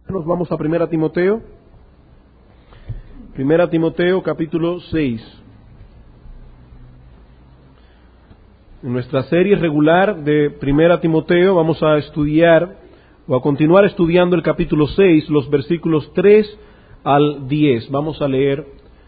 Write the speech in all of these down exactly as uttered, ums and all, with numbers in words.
Nos vamos a Primera Timoteo, Primera Timoteo capítulo seis. En nuestra serie regular de Primera Timoteo vamos a estudiar o a continuar estudiando el capítulo seis, los versículos tres al diez. Vamos a leer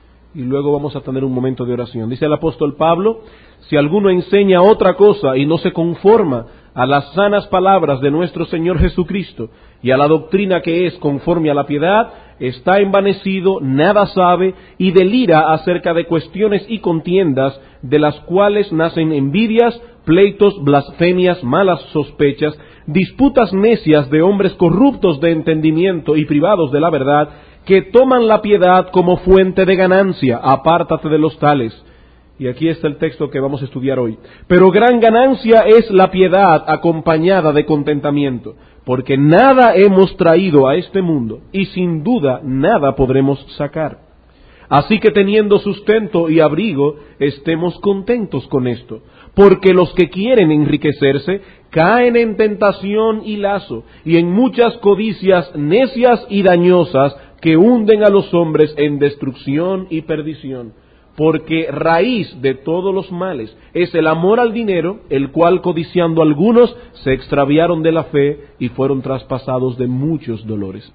y luego vamos a tener un momento de oración. Dice el apóstol Pablo: si alguno enseña otra cosa y no se conforma a las sanas palabras de nuestro Señor Jesucristo y a la doctrina que es conforme a la piedad, está envanecido, nada sabe y delira acerca de cuestiones y contiendas, de las cuales nacen envidias, pleitos, blasfemias, malas sospechas, disputas necias de hombres corruptos de entendimiento y privados de la verdad, que toman la piedad como fuente de ganancia. Apártate de los tales. Y aquí está el texto que vamos a estudiar hoy. Pero gran ganancia es la piedad acompañada de contentamiento, porque nada hemos traído a este mundo, y sin duda nada podremos sacar. Así que teniendo sustento y abrigo, estemos contentos con esto, porque los que quieren enriquecerse caen en tentación y lazo, y en muchas codicias necias y dañosas que hunden a los hombres en destrucción y perdición. Porque raíz de todos los males es el amor al dinero, el cual codiciando algunos se extraviaron de la fe y fueron traspasados de muchos dolores.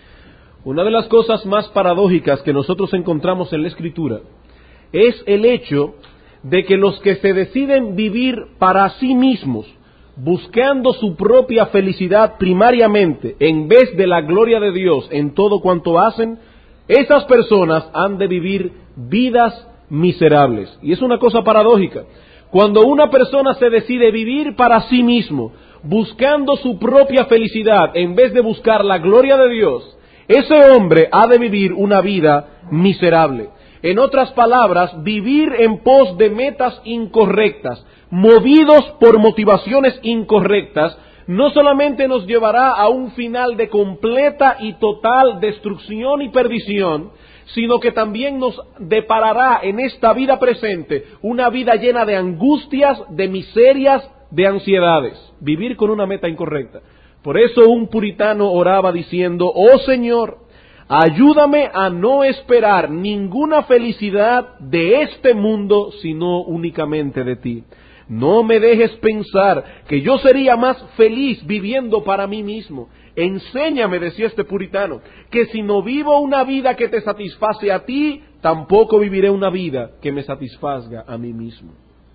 Una de las cosas más paradójicas que nosotros encontramos en la Escritura es el hecho de que los que se deciden vivir para sí mismos, buscando su propia felicidad primariamente, en vez de la gloria de Dios en todo cuanto hacen, esas personas han de vivir vidas miserables. Y es una cosa paradójica. Cuando una persona se decide vivir para sí mismo, buscando su propia felicidad en vez de buscar la gloria de Dios, ese hombre ha de vivir una vida miserable. En otras palabras, vivir en pos de metas incorrectas, movidos por motivaciones incorrectas, no solamente nos llevará a un final de completa y total destrucción y perdición, sino que también nos deparará en esta vida presente una vida llena de angustias, de miserias, de ansiedades. Vivir con una meta incorrecta. Por eso un puritano oraba diciendo: oh Señor, ayúdame a no esperar ninguna felicidad de este mundo, sino únicamente de ti. No me dejes pensar que yo sería más feliz viviendo para mí mismo. Enséñame, decía este puritano, que si no vivo una vida que te satisface a ti, tampoco viviré una vida que me satisfazga a mí mismo.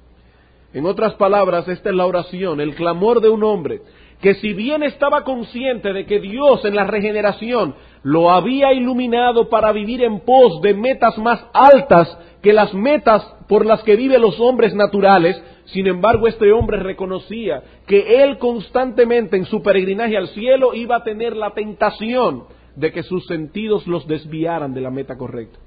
En otras palabras, esta es la oración, el clamor de un hombre que, si bien estaba consciente de que Dios en la regeneración lo había iluminado para vivir en pos de metas más altas que las metas por las que viven los hombres naturales, sin embargo, este hombre reconocía que él constantemente en su peregrinaje al cielo iba a tener la tentación de que sus sentidos los desviaran de la meta correcta.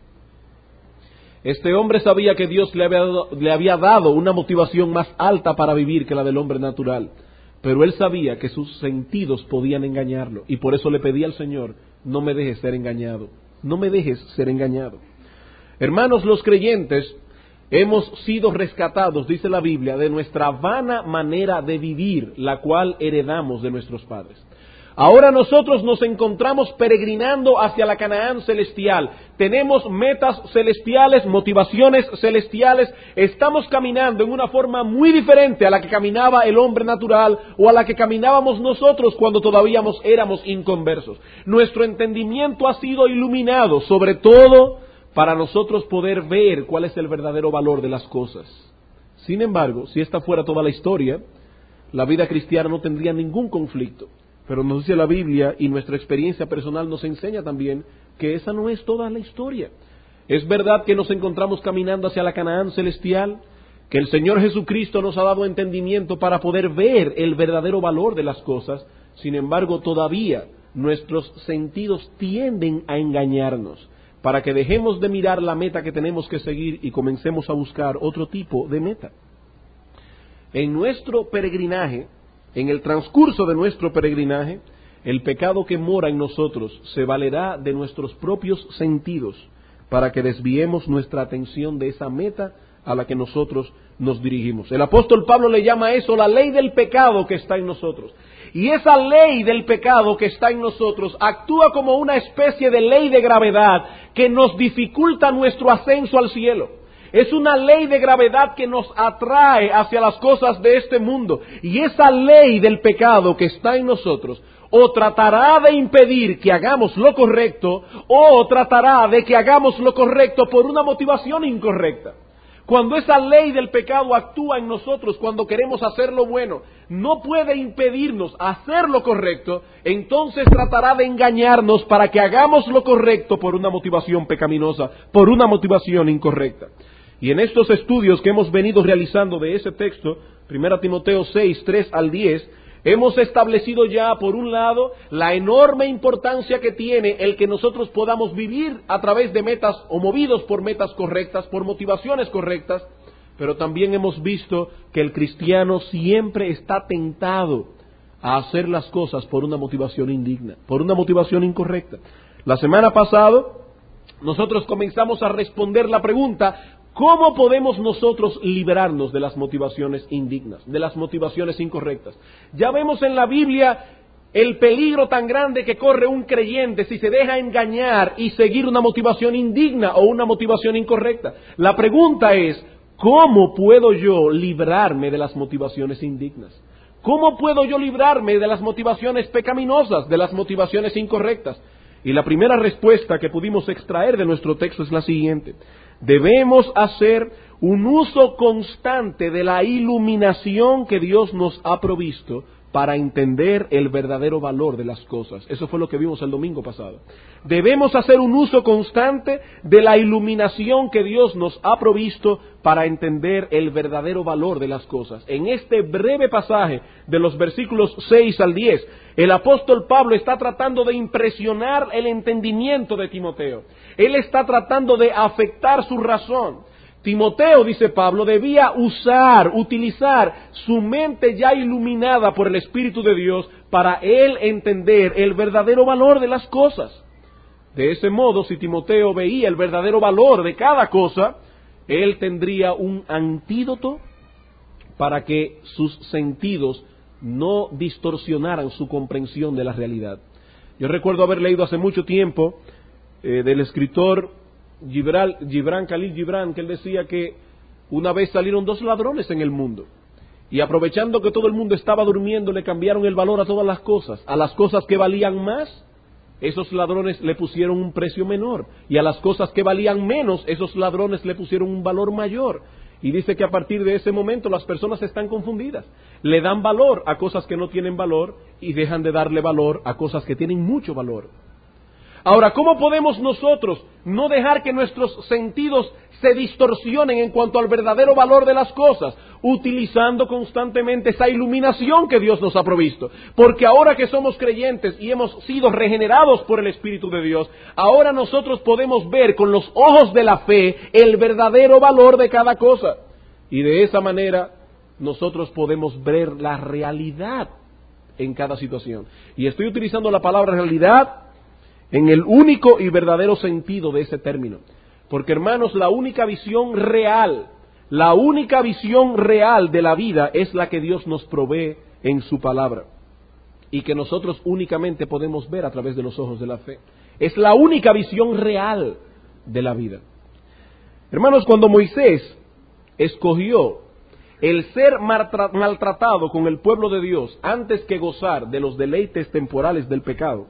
Este hombre sabía que Dios le había dado, le había dado una motivación más alta para vivir que la del hombre natural, pero él sabía que sus sentidos podían engañarlo, y por eso le pedía al Señor: no me dejes ser engañado, no me dejes ser engañado. Hermanos, los creyentes hemos sido rescatados, dice la Biblia, de nuestra vana manera de vivir, la cual heredamos de nuestros padres. Ahora nosotros nos encontramos peregrinando hacia la Canaán celestial. Tenemos metas celestiales, motivaciones celestiales. Estamos caminando en una forma muy diferente a la que caminaba el hombre natural o a la que caminábamos nosotros cuando todavía éramos inconversos. Nuestro entendimiento ha sido iluminado, sobre todo para nosotros poder ver cuál es el verdadero valor de las cosas. Sin embargo, si esta fuera toda la historia, la vida cristiana no tendría ningún conflicto. Pero nos dice la Biblia, y nuestra experiencia personal nos enseña también, que esa no es toda la historia. Es verdad que nos encontramos caminando hacia la Canaán celestial, que el Señor Jesucristo nos ha dado entendimiento para poder ver el verdadero valor de las cosas. Sin embargo, todavía nuestros sentidos tienden a engañarnos, para que dejemos de mirar la meta que tenemos que seguir y comencemos a buscar otro tipo de meta. En nuestro peregrinaje, en el transcurso de nuestro peregrinaje, el pecado que mora en nosotros se valerá de nuestros propios sentidos para que desviemos nuestra atención de esa meta a la que nosotros nos dirigimos. El apóstol Pablo le llama a eso la ley del pecado que está en nosotros. Y esa ley del pecado que está en nosotros actúa como una especie de ley de gravedad que nos dificulta nuestro ascenso al cielo. Es una ley de gravedad que nos atrae hacia las cosas de este mundo. Y esa ley del pecado que está en nosotros o tratará de impedir que hagamos lo correcto o tratará de que hagamos lo correcto por una motivación incorrecta. Cuando esa ley del pecado actúa en nosotros, cuando queremos hacer lo bueno, no puede impedirnos hacer lo correcto, entonces tratará de engañarnos para que hagamos lo correcto por una motivación pecaminosa, por una motivación incorrecta. Y en estos estudios que hemos venido realizando de ese texto, primera Timoteo seis, tres al diez, hemos establecido ya, por un lado, la enorme importancia que tiene el que nosotros podamos vivir a través de metas o movidos por metas correctas, por motivaciones correctas, pero también hemos visto que el cristiano siempre está tentado a hacer las cosas por una motivación indigna, por una motivación incorrecta. La semana pasada, nosotros comenzamos a responder la pregunta: ¿cómo podemos nosotros librarnos de las motivaciones indignas, de las motivaciones incorrectas? Ya vemos en la Biblia el peligro tan grande que corre un creyente si se deja engañar y seguir una motivación indigna o una motivación incorrecta. La pregunta es, ¿cómo puedo yo librarme de las motivaciones indignas? ¿Cómo puedo yo librarme de las motivaciones pecaminosas, de las motivaciones incorrectas? Y la primera respuesta que pudimos extraer de nuestro texto es la siguiente: debemos hacer un uso constante de la iluminación que Dios nos ha provisto para entender el verdadero valor de las cosas. Eso fue lo que vimos el domingo pasado. Debemos hacer un uso constante de la iluminación que Dios nos ha provisto para entender el verdadero valor de las cosas. En este breve pasaje de los versículos seis al diez, el apóstol Pablo está tratando de impresionar el entendimiento de Timoteo. Él está tratando de afectar su razón. Timoteo, dice Pablo, debía usar, utilizar su mente ya iluminada por el Espíritu de Dios para él entender el verdadero valor de las cosas. De ese modo, si Timoteo veía el verdadero valor de cada cosa, él tendría un antídoto para que sus sentidos no distorsionaran su comprensión de la realidad. Yo recuerdo haber leído hace mucho tiempo eh, del escritor Gibran, Gibran, Khalil Gibran, que él decía que una vez salieron dos ladrones en el mundo y aprovechando que todo el mundo estaba durmiendo le cambiaron el valor a todas las cosas. A las cosas que valían más, esos ladrones le pusieron un precio menor, y a las cosas que valían menos, esos ladrones le pusieron un valor mayor. Y dice que a partir de ese momento las personas están confundidas, le dan valor a cosas que no tienen valor y dejan de darle valor a cosas que tienen mucho valor. Ahora, ¿cómo podemos nosotros no dejar que nuestros sentidos se distorsionen en cuanto al verdadero valor de las cosas? Utilizando constantemente esa iluminación que Dios nos ha provisto. Porque ahora que somos creyentes y hemos sido regenerados por el Espíritu de Dios, ahora nosotros podemos ver con los ojos de la fe el verdadero valor de cada cosa. Y de esa manera nosotros podemos ver la realidad en cada situación. Y estoy utilizando la palabra realidad en el único y verdadero sentido de ese término. Porque, hermanos, la única visión real, la única visión real de la vida es la que Dios nos provee en su palabra. Y que nosotros únicamente podemos ver a través de los ojos de la fe. Es la única visión real de la vida. Hermanos, cuando Moisés escogió el ser maltratado con el pueblo de Dios antes que gozar de los deleites temporales del pecado,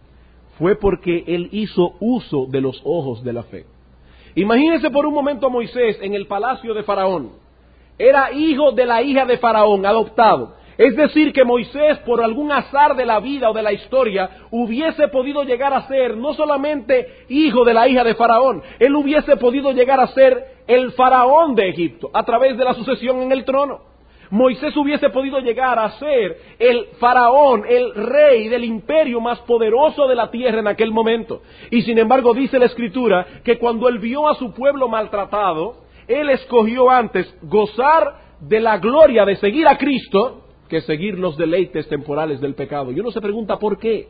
fue porque él hizo uso de los ojos de la fe. Imagínense por un momento a Moisés en el palacio de Faraón. Era hijo de la hija de Faraón, adoptado. Es decir, que Moisés, por algún azar de la vida o de la historia, hubiese podido llegar a ser no solamente hijo de la hija de Faraón, él hubiese podido llegar a ser el faraón de Egipto, a través de la sucesión en el trono. Moisés hubiese podido llegar a ser el faraón, el rey del imperio más poderoso de la tierra en aquel momento. Y sin embargo dice la Escritura que cuando él vio a su pueblo maltratado, él escogió antes gozar de la gloria de seguir a Cristo que seguir los deleites temporales del pecado. Y uno se pregunta ¿por qué?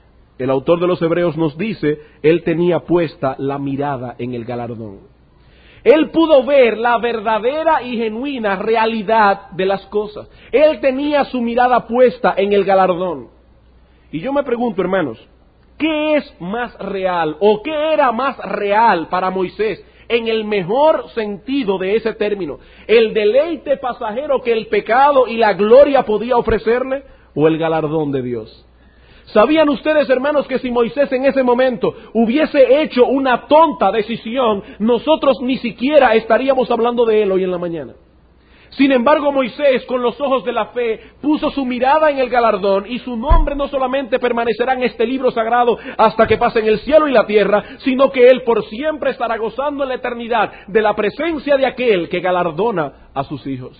El autor de los Hebreos nos dice, él tenía puesta la mirada en el galardón. Él pudo ver la verdadera y genuina realidad de las cosas. Él tenía su mirada puesta en el galardón. Y yo me pregunto, hermanos, ¿qué es más real o qué era más real para Moisés en el mejor sentido de ese término? ¿El deleite pasajero que el pecado y la gloria podía ofrecerle o el galardón de Dios? ¿Sabían ustedes, hermanos, que si Moisés en ese momento hubiese hecho una tonta decisión, nosotros ni siquiera estaríamos hablando de él hoy en la mañana? Sin embargo, Moisés, con los ojos de la fe, puso su mirada en el galardón y su nombre no solamente permanecerá en este libro sagrado hasta que pasen el cielo y la tierra, sino que él por siempre estará gozando en la eternidad de la presencia de aquel que galardona a sus hijos.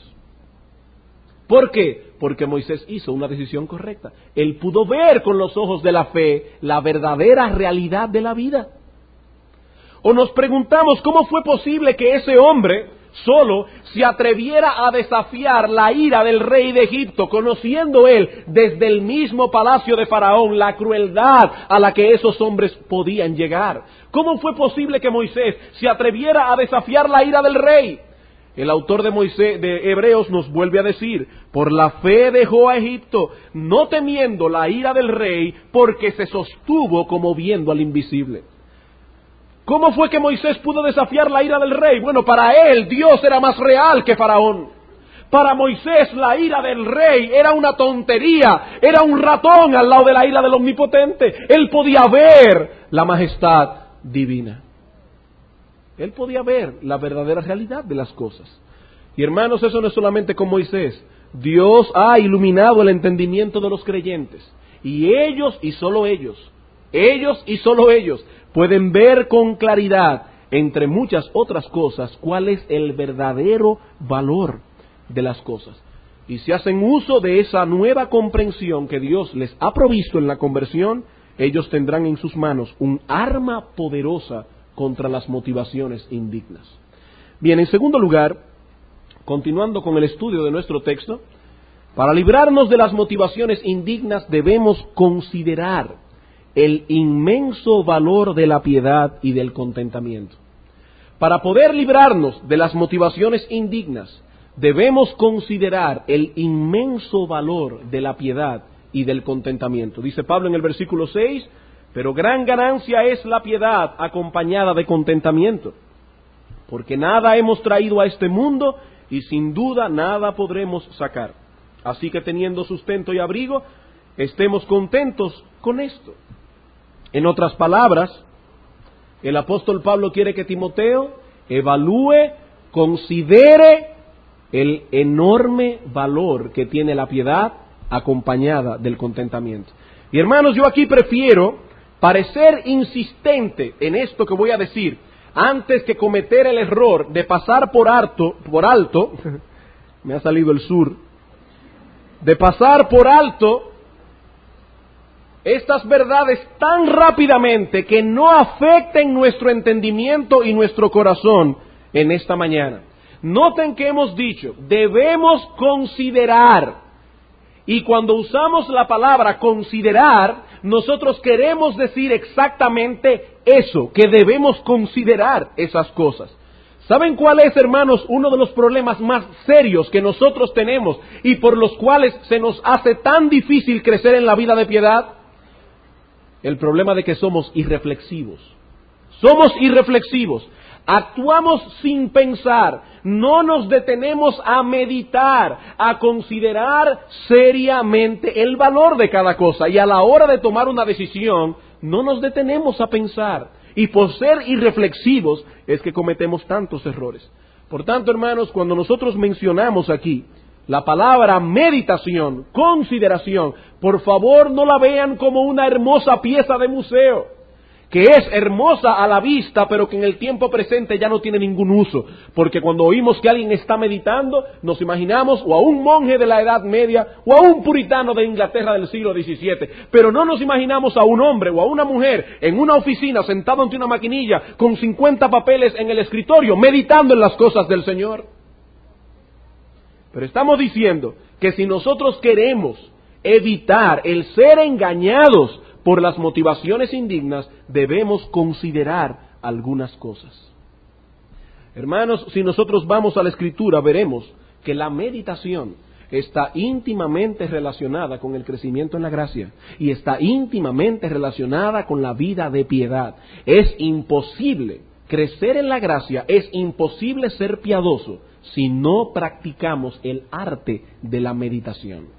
¿Por qué? Porque Moisés hizo una decisión correcta. Él pudo ver con los ojos de la fe la verdadera realidad de la vida. O nos preguntamos cómo fue posible que ese hombre solo se atreviera a desafiar la ira del rey de Egipto, conociendo él desde el mismo palacio de Faraón la crueldad a la que esos hombres podían llegar. ¿Cómo fue posible que Moisés se atreviera a desafiar la ira del rey? El autor de Moisés, de Hebreos, nos vuelve a decir: por la fe dejó a Egipto, no temiendo la ira del rey, porque se sostuvo como viendo al invisible. ¿Cómo fue que Moisés pudo desafiar la ira del rey? Bueno, para él Dios era más real que Faraón. Para Moisés la ira del rey era una tontería, era un ratón al lado de la ira del omnipotente. Él podía ver la majestad divina. Él podía ver la verdadera realidad de las cosas. Y hermanos, eso no es solamente con Moisés. Dios ha iluminado el entendimiento de los creyentes. Y ellos, y solo ellos, ellos y solo ellos, pueden ver con claridad, entre muchas otras cosas, cuál es el verdadero valor de las cosas. Y si hacen uso de esa nueva comprensión que Dios les ha provisto en la conversión, ellos tendrán en sus manos un arma poderosa contra las motivaciones indignas. Bien, en segundo lugar, continuando con el estudio de nuestro texto, para librarnos de las motivaciones indignas debemos considerar el inmenso valor de la piedad y del contentamiento. Para poder librarnos de las motivaciones indignas, debemos considerar el inmenso valor de la piedad y del contentamiento. Dice Pablo en el versículo seis, pero gran ganancia es la piedad acompañada de contentamiento, porque nada hemos traído a este mundo y sin duda nada podremos sacar. Así que teniendo sustento y abrigo, estemos contentos con esto. En otras palabras, el apóstol Pablo quiere que Timoteo evalúe, considere el enorme valor que tiene la piedad acompañada del contentamiento. Y hermanos, yo aquí prefiero parecer insistente en esto que voy a decir, antes que cometer el error de pasar por alto, por alto, me ha salido el sur, de pasar por alto estas verdades tan rápidamente que no afecten nuestro entendimiento y nuestro corazón en esta mañana. Noten que hemos dicho, debemos considerar. Y cuando usamos la palabra considerar, nosotros queremos decir exactamente eso, que debemos considerar esas cosas. ¿Saben cuál es, hermanos, uno de los problemas más serios que nosotros tenemos y por los cuales se nos hace tan difícil crecer en la vida de piedad? El problema de que somos irreflexivos. Somos irreflexivos. Actuamos sin pensar, no nos detenemos a meditar, a considerar seriamente el valor de cada cosa. Y a la hora de tomar una decisión, no nos detenemos a pensar. Y por ser irreflexivos es que cometemos tantos errores. Por tanto, hermanos, cuando nosotros mencionamos aquí la palabra meditación, consideración, por favor no la vean como una hermosa pieza de museo, que es hermosa a la vista, pero que en el tiempo presente ya no tiene ningún uso. Porque cuando oímos que alguien está meditando, nos imaginamos o a un monje de la Edad Media o a un puritano de Inglaterra del siglo diecisiete. Pero no nos imaginamos a un hombre o a una mujer en una oficina sentado ante una maquinilla con cincuenta papeles en el escritorio, meditando en las cosas del Señor. Pero estamos diciendo que si nosotros queremos evitar el ser engañados por las motivaciones indignas, debemos considerar algunas cosas. Hermanos, si nosotros vamos a la Escritura, veremos que la meditación está íntimamente relacionada con el crecimiento en la gracia y está íntimamente relacionada con la vida de piedad. Es imposible crecer en la gracia, es imposible ser piadoso si no practicamos el arte de la meditación.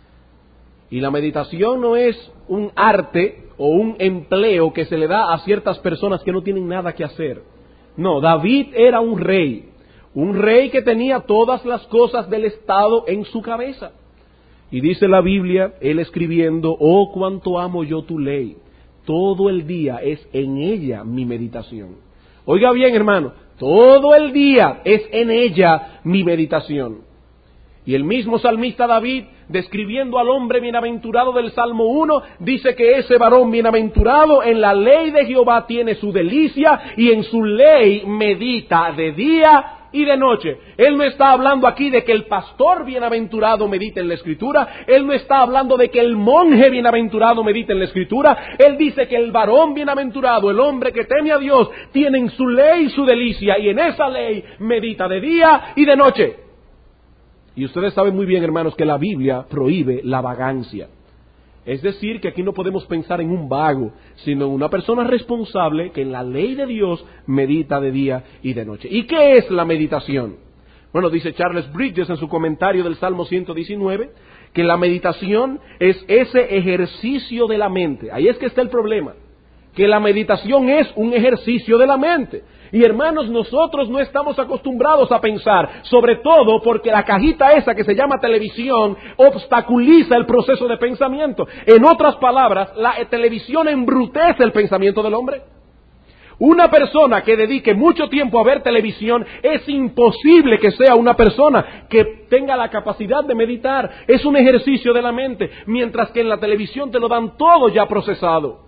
Y la meditación no es un arte o un empleo que se le da a ciertas personas que no tienen nada que hacer. No, David era un rey, un rey que tenía todas las cosas del Estado en su cabeza. Y dice la Biblia, él escribiendo, oh, cuánto amo yo tu ley, todo el día es en ella mi meditación. Oiga bien, hermano, todo el día es en ella mi meditación. Y el mismo salmista David, describiendo al hombre bienaventurado del Salmo uno, dice que ese varón bienaventurado en la ley de Jehová tiene su delicia y en su ley medita de día y de noche. Él no está hablando aquí de que el pastor bienaventurado medite en la Escritura, él no está hablando de que el monje bienaventurado medite en la Escritura, él dice que el varón bienaventurado, el hombre que teme a Dios, tiene en su ley su delicia y en esa ley medita de día y de noche. Y ustedes saben muy bien, hermanos, que la Biblia prohíbe la vagancia. Es decir, que aquí no podemos pensar en un vago, sino en una persona responsable que en la ley de Dios medita de día y de noche. ¿Y qué es la meditación? Bueno, dice Charles Bridges en su comentario del Salmo ciento diecinueve, que la meditación es ese ejercicio de la mente. Ahí es que está el problema, que la meditación es un ejercicio de la mente. Y hermanos, nosotros no estamos acostumbrados a pensar, sobre todo porque la cajita esa que se llama televisión obstaculiza el proceso de pensamiento. En otras palabras, la televisión embrutece el pensamiento del hombre. Una persona que dedique mucho tiempo a ver televisión, es imposible que sea una persona que tenga la capacidad de meditar. Es un ejercicio de la mente, mientras que en la televisión te lo dan todo ya procesado.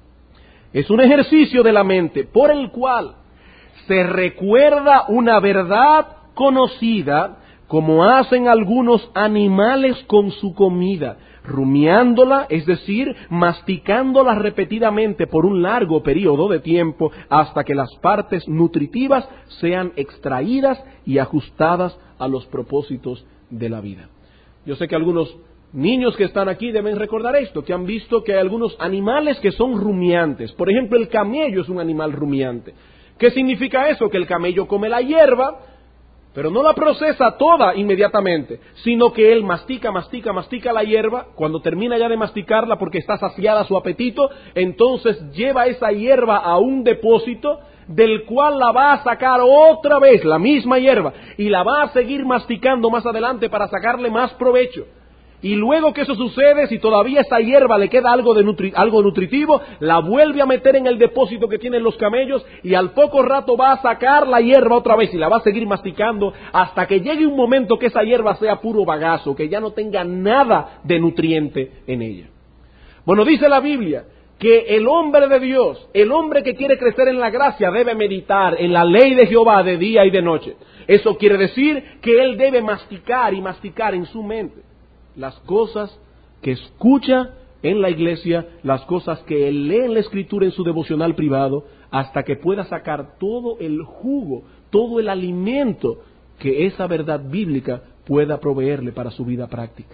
Es un ejercicio de la mente por el cual se recuerda una verdad conocida, como hacen algunos animales con su comida, rumiándola, es decir, masticándola repetidamente por un largo periodo de tiempo hasta que las partes nutritivas sean extraídas y ajustadas a los propósitos de la vida. Yo sé que algunos niños que están aquí deben recordar esto, que han visto que hay algunos animales que son rumiantes. Por ejemplo, el camello es un animal rumiante. ¿Qué significa eso? Que el camello come la hierba, pero no la procesa toda inmediatamente, sino que él mastica, mastica, mastica la hierba. Cuando termina ya de masticarla porque está saciada su apetito, entonces lleva esa hierba a un depósito del cual la va a sacar otra vez, la misma hierba, y la va a seguir masticando más adelante para sacarle más provecho. Y luego que eso sucede, si todavía esa hierba le queda algo de nutri- algo nutritivo, la vuelve a meter en el depósito que tienen los camellos y al poco rato va a sacar la hierba otra vez y la va a seguir masticando hasta que llegue un momento que esa hierba sea puro bagazo, que ya no tenga nada de nutriente en ella. Bueno, dice la Biblia que el hombre de Dios, el hombre que quiere crecer en la gracia, debe meditar en la ley de Jehová de día y de noche. Eso quiere decir que él debe masticar y masticar en su mente las cosas que escucha en la iglesia, las cosas que él lee en la Escritura en su devocional privado, hasta que pueda sacar todo el jugo, todo el alimento que esa verdad bíblica pueda proveerle para su vida práctica.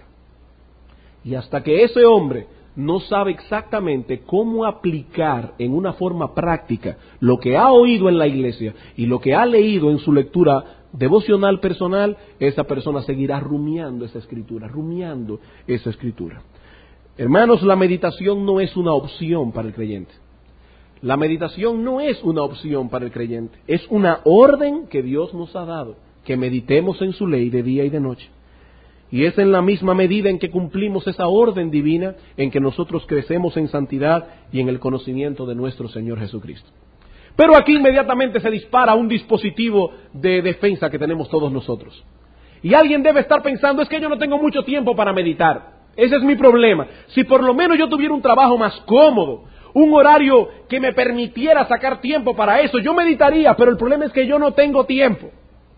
Y hasta que ese hombre no sabe exactamente cómo aplicar en una forma práctica lo que ha oído en la iglesia y lo que ha leído en su lectura devocional personal, esa persona seguirá rumiando esa escritura, rumiando esa escritura. Hermanos, la meditación no es una opción para el creyente. La meditación no es una opción para el creyente. Es una orden que Dios nos ha dado, que meditemos en su ley de día y de noche. Y es en la misma medida en que cumplimos esa orden divina, en que nosotros crecemos en santidad y en el conocimiento de nuestro Señor Jesucristo. Pero aquí inmediatamente se dispara un dispositivo de defensa que tenemos todos nosotros. Y alguien debe estar pensando, es que yo no tengo mucho tiempo para meditar. Ese es mi problema. Si por lo menos yo tuviera un trabajo más cómodo, un horario que me permitiera sacar tiempo para eso, yo meditaría, pero el problema es que yo no tengo tiempo.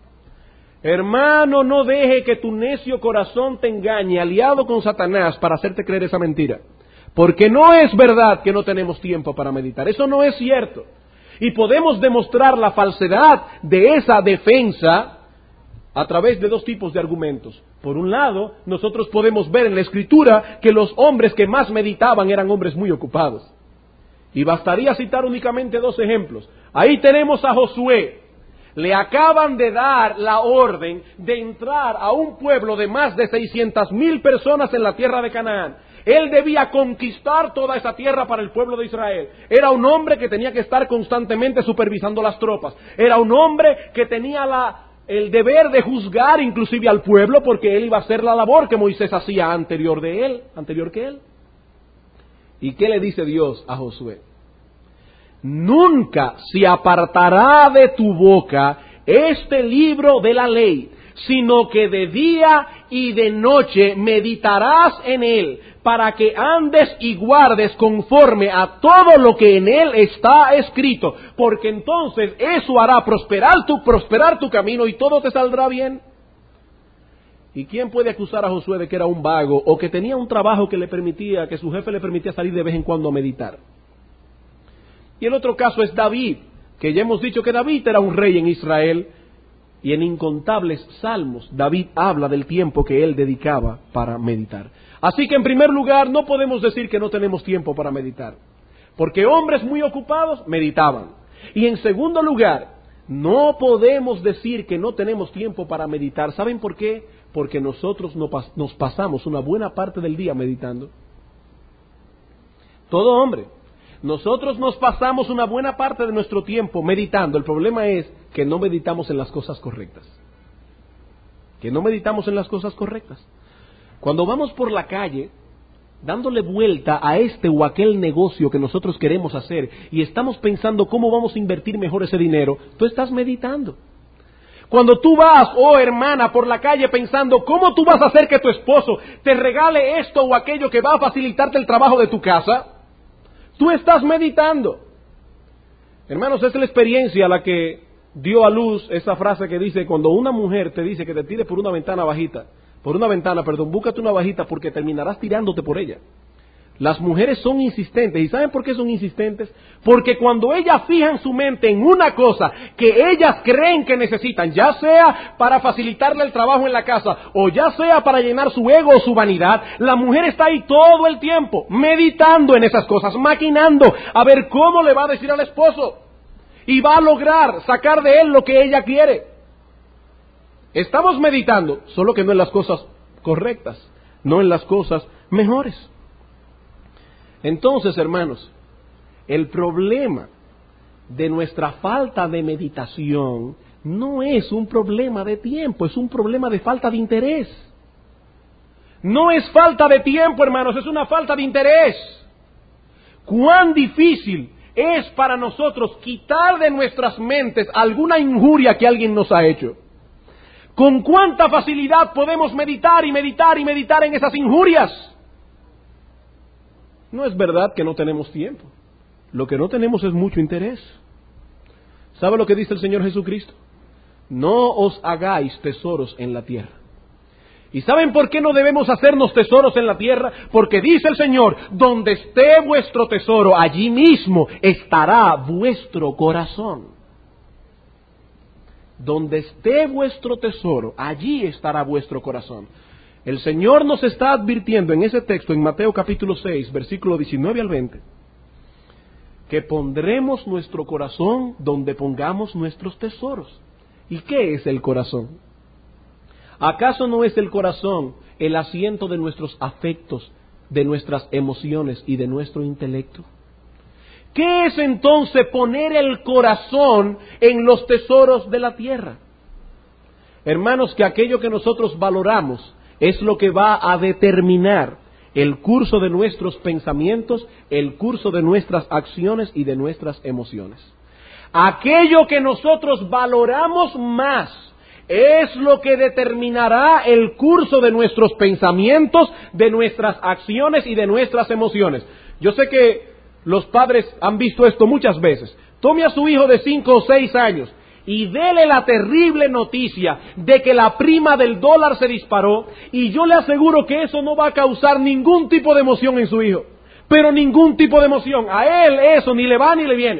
Hermano, no deje que tu necio corazón te engañe, aliado con Satanás, para hacerte creer esa mentira. Porque no es verdad que no tenemos tiempo para meditar. Eso no es cierto. Y podemos demostrar la falsedad de esa defensa a través de dos tipos de argumentos. Por un lado, nosotros podemos ver en la Escritura que los hombres que más meditaban eran hombres muy ocupados. Y bastaría citar únicamente dos ejemplos. Ahí tenemos a Josué. Le acaban de dar la orden de entrar a un pueblo de más de seiscientas mil personas en la tierra de Canaán. Él debía conquistar toda esa tierra para el pueblo de Israel. Era un hombre que tenía que estar constantemente supervisando las tropas. Era un hombre que tenía la, el deber de juzgar inclusive al pueblo, porque él iba a hacer la labor que Moisés hacía anterior de él, anterior que él. ¿Y qué le dice Dios a Josué? Nunca se apartará de tu boca este libro de la ley, sino que de día y de noche meditarás en él, para que andes y guardes conforme a todo lo que en él está escrito, porque entonces eso hará prosperar tu, prosperar tu camino y todo te saldrá bien. ¿Y quién puede acusar a Josué de que era un vago o que tenía un trabajo que le permitía, que su jefe le permitía salir de vez en cuando a meditar? Y el otro caso es David, que ya hemos dicho que David era un rey en Israel, y en incontables salmos David habla del tiempo que él dedicaba para meditar. Así que en primer lugar no podemos decir que no tenemos tiempo para meditar, porque hombres muy ocupados meditaban. Y en segundo lugar, no podemos decir que no tenemos tiempo para meditar. ¿Saben por qué? Porque nosotros nos pasamos una buena parte del día meditando. Todo hombre. Nosotros nos pasamos una buena parte de nuestro tiempo meditando. El problema es que no meditamos en las cosas correctas. Que no meditamos en las cosas correctas. Cuando vamos por la calle, dándole vuelta a este o aquel negocio que nosotros queremos hacer, y estamos pensando cómo vamos a invertir mejor ese dinero, tú estás meditando. Cuando tú vas, oh hermana, por la calle pensando cómo tú vas a hacer que tu esposo te regale esto o aquello que va a facilitarte el trabajo de tu casa, tú estás meditando. Hermanos, es la experiencia la que dio a luz esa frase que dice, cuando una mujer te dice que te tires por una ventana bajita, por una ventana, perdón, búscate una bajita porque terminarás tirándote por ella. Las mujeres son insistentes. ¿Y saben por qué son insistentes? Porque cuando ellas fijan su mente en una cosa que ellas creen que necesitan, ya sea para facilitarle el trabajo en la casa, o ya sea para llenar su ego o su vanidad, la mujer está ahí todo el tiempo, meditando en esas cosas, maquinando, a ver cómo le va a decir al esposo, y va a lograr sacar de él lo que ella quiere. Estamos meditando, solo que no en las cosas correctas, no en las cosas mejores. Entonces, hermanos, el problema de nuestra falta de meditación no es un problema de tiempo, es un problema de falta de interés. No es falta de tiempo, hermanos, es una falta de interés. Cuán difícil es para nosotros quitar de nuestras mentes alguna injuria que alguien nos ha hecho. Con cuánta facilidad podemos meditar y meditar y meditar en esas injurias. No es verdad que no tenemos tiempo. Lo que no tenemos es mucho interés. ¿Sabe lo que dice el Señor Jesucristo? No os hagáis tesoros en la tierra. ¿Y saben por qué no debemos hacernos tesoros en la tierra? Porque dice el Señor, donde esté vuestro tesoro, allí mismo estará vuestro corazón. Donde esté vuestro tesoro, allí estará vuestro corazón. El Señor nos está advirtiendo en ese texto, en Mateo capítulo seis, versículo diecinueve al veinte, que pondremos nuestro corazón donde pongamos nuestros tesoros. ¿Y qué es el corazón? ¿Acaso no es el corazón el asiento de nuestros afectos, de nuestras emociones y de nuestro intelecto? ¿Qué es entonces poner el corazón en los tesoros de la tierra? Hermanos, que aquello que nosotros valoramos es lo que va a determinar el curso de nuestros pensamientos, el curso de nuestras acciones y de nuestras emociones. Aquello que nosotros valoramos más es lo que determinará el curso de nuestros pensamientos, de nuestras acciones y de nuestras emociones. Yo sé que los padres han visto esto muchas veces. Tome a su hijo de cinco o seis años y dele la terrible noticia de que la prima del dólar se disparó, y yo le aseguro que eso no va a causar ningún tipo de emoción en su hijo, pero ningún tipo de emoción. A él eso ni le va ni le viene.